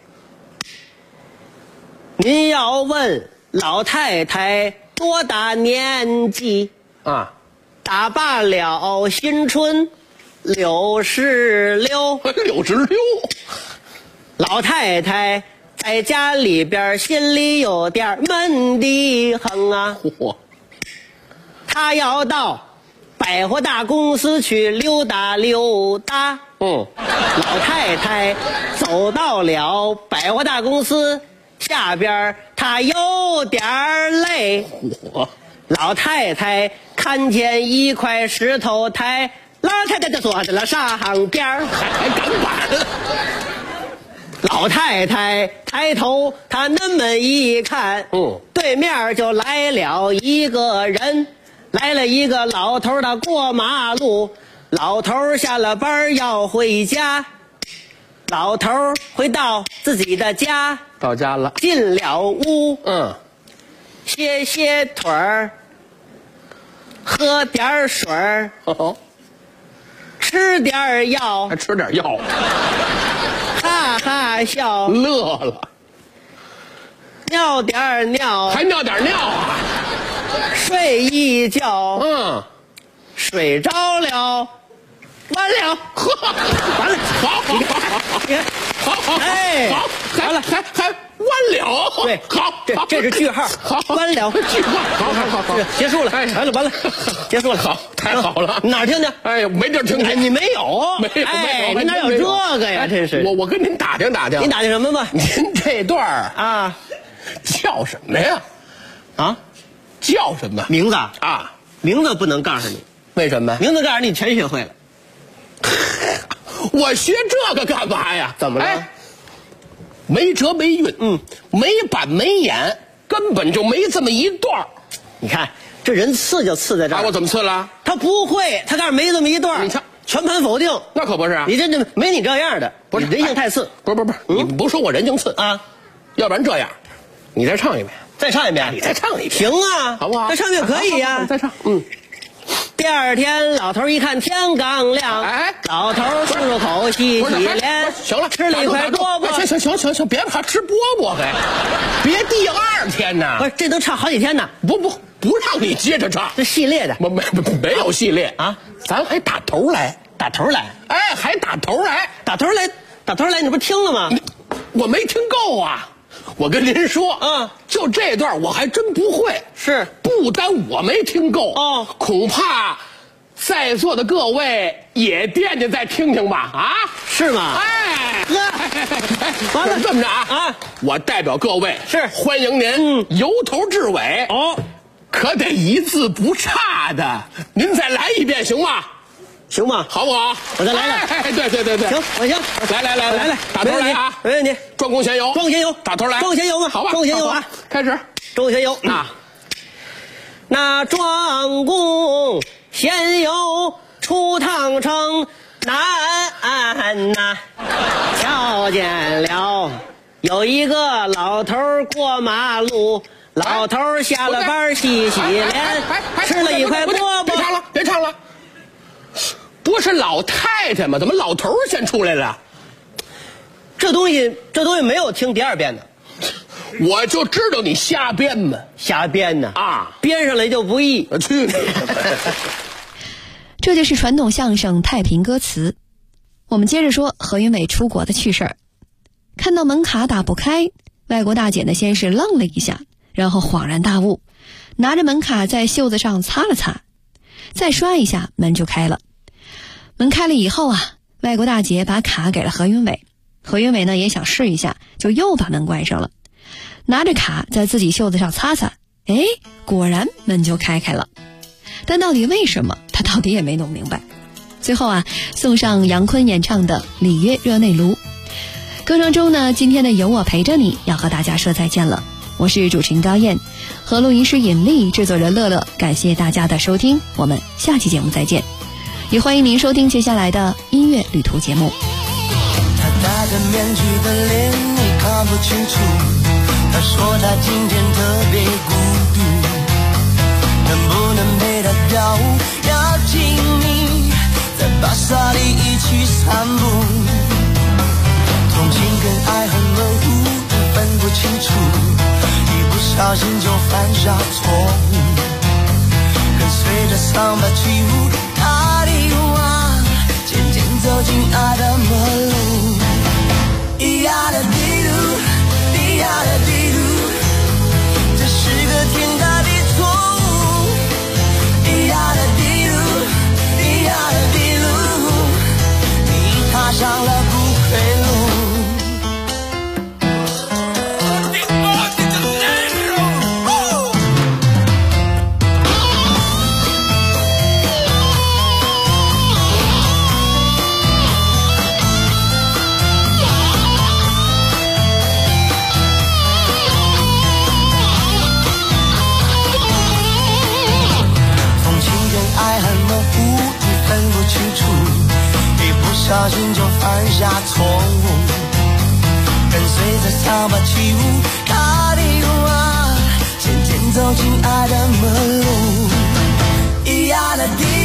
您要问老太太多大年纪啊？ 打罢了新春66。 66。 老太太在家里边心里有点闷得很啊，她要到百货大公司去溜达溜达。老太太走到了百货大公司下边，她有点累。老太太看见一块石头台，老太太就坐在了上边， 还敢板。 老太太抬头，她那么一看，对面就来了一个人，来了一个老头，他过马路。老头下了班要回家，老头回到自己的家， 到家了， 进了屋，歇歇腿儿，喝点水儿，吃点药， 还吃点药， 哈哈笑， 乐了， 尿点尿， 还尿点尿啊， 睡一觉，睡着了，完了， 完了，好， 哎， 好，完了，还完了。 对， 好， 这是句号。 好， 完了， 句号。好， 结束了。完了，结束了。 好，太好了。 哪儿听听？ 哎呀，没地儿听听。 你没有？ 没有。 您哪有这个呀？真是。 我跟您打听打听。 您打听什么吧？ 您这段啊， 叫什么呀？ 啊， 叫什么？ 名字啊？ 名字不能告诉你。 为什么？ 名字告诉你全学会了。 我学这个干嘛呀？ 怎么了？ 没辙没韵，没板没眼，根本就没这么一段。 你看这人刺就刺在这儿。 我怎么刺了？ 他不会，他告诉没这么一段。 你看， 全盘否定。 那可不是啊！ 你这没你这样的， 不是人性太次。 不是，你不说我人性次啊？ 要不然这样，你再唱一遍， 再唱一遍， 你再唱一遍， 行啊， 好不好？ 再唱一遍可以呀， 再唱， 第二天，老头一看天刚亮，老头漱漱口，洗洗脸， 行了， 吃了一块饽饽。 行，别怕吃饽饽还，别第二天呢。 不是，这都唱好几天呢。 不让你接着唱， 这系列的， 没有系列啊， 咱还打头来，哎，还打头来， 你不是听了吗？ 我没听够啊。我跟您说，就这段我还真不会。 是， 不单我没听够恐怕在座的各位也惦记再听听吧？啊， 是吗？ 哎， 完了， 这么着啊，我代表各位是欢迎您由头至尾可得一字不差的，您再来一遍行吗？ 行吗？ 好不好？ 我再来来。 对， 行，我行。 来，打头来啊！ 没问题。 庄公闲游，打头来。 庄闲游嘛， 好吧， 庄闲游啊， 开始。 庄闲游啊，那庄公闲游出趟城南呐，瞧见了有一个老头过马路，老头下了班洗洗脸，吃了一块饽饽。 别唱了。不是老太太吗？怎么老头先出来了？ 这东西没有听第二遍的， 我就知道你瞎编嘛， 瞎编呢啊， 编上来就不易。 去你！ 这就是传统相声太平歌词。我们接着说何云伟出国的趣事儿。看到门卡打不开，外国大姐呢先是愣了一下，然后恍然大悟，拿着门卡在袖子上擦了擦，再刷一下，门就开了。门开了以后啊，外国大姐把卡给了何云伟，何云伟呢也想试一下，就又把门关上了，拿着卡在自己袖子上擦擦，哎，果然门就开了。但到底为什么，他到底也没弄明白。最后啊，送上杨坤演唱的《里约热内卢》。歌声中呢，今天的有我陪着你要和大家说再见了。我是主持人高燕，和录音师尹丽，制作人乐乐，感谢大家的收听，我们下期节目再见。也欢迎您收听接下来的音乐旅途节目。 他戴着面具的脸你看不清楚，他说他今天特别孤独，能不能陪他跳舞，邀请你在巴萨里一起散步，同情跟爱很模糊，你分不清楚，一不小心就犯下错误，跟随着桑巴起舞，塔里哇，渐渐走进爱的魔路。咿呀的滴噜，咿呀的滴噜，这是个天大的错误。咿呀的滴噜，咿呀的滴噜，你踏上了不归路。不小心就犯下错误，跟随着桑巴起舞，卡里哇，渐渐走进爱的门路。咿呀的滴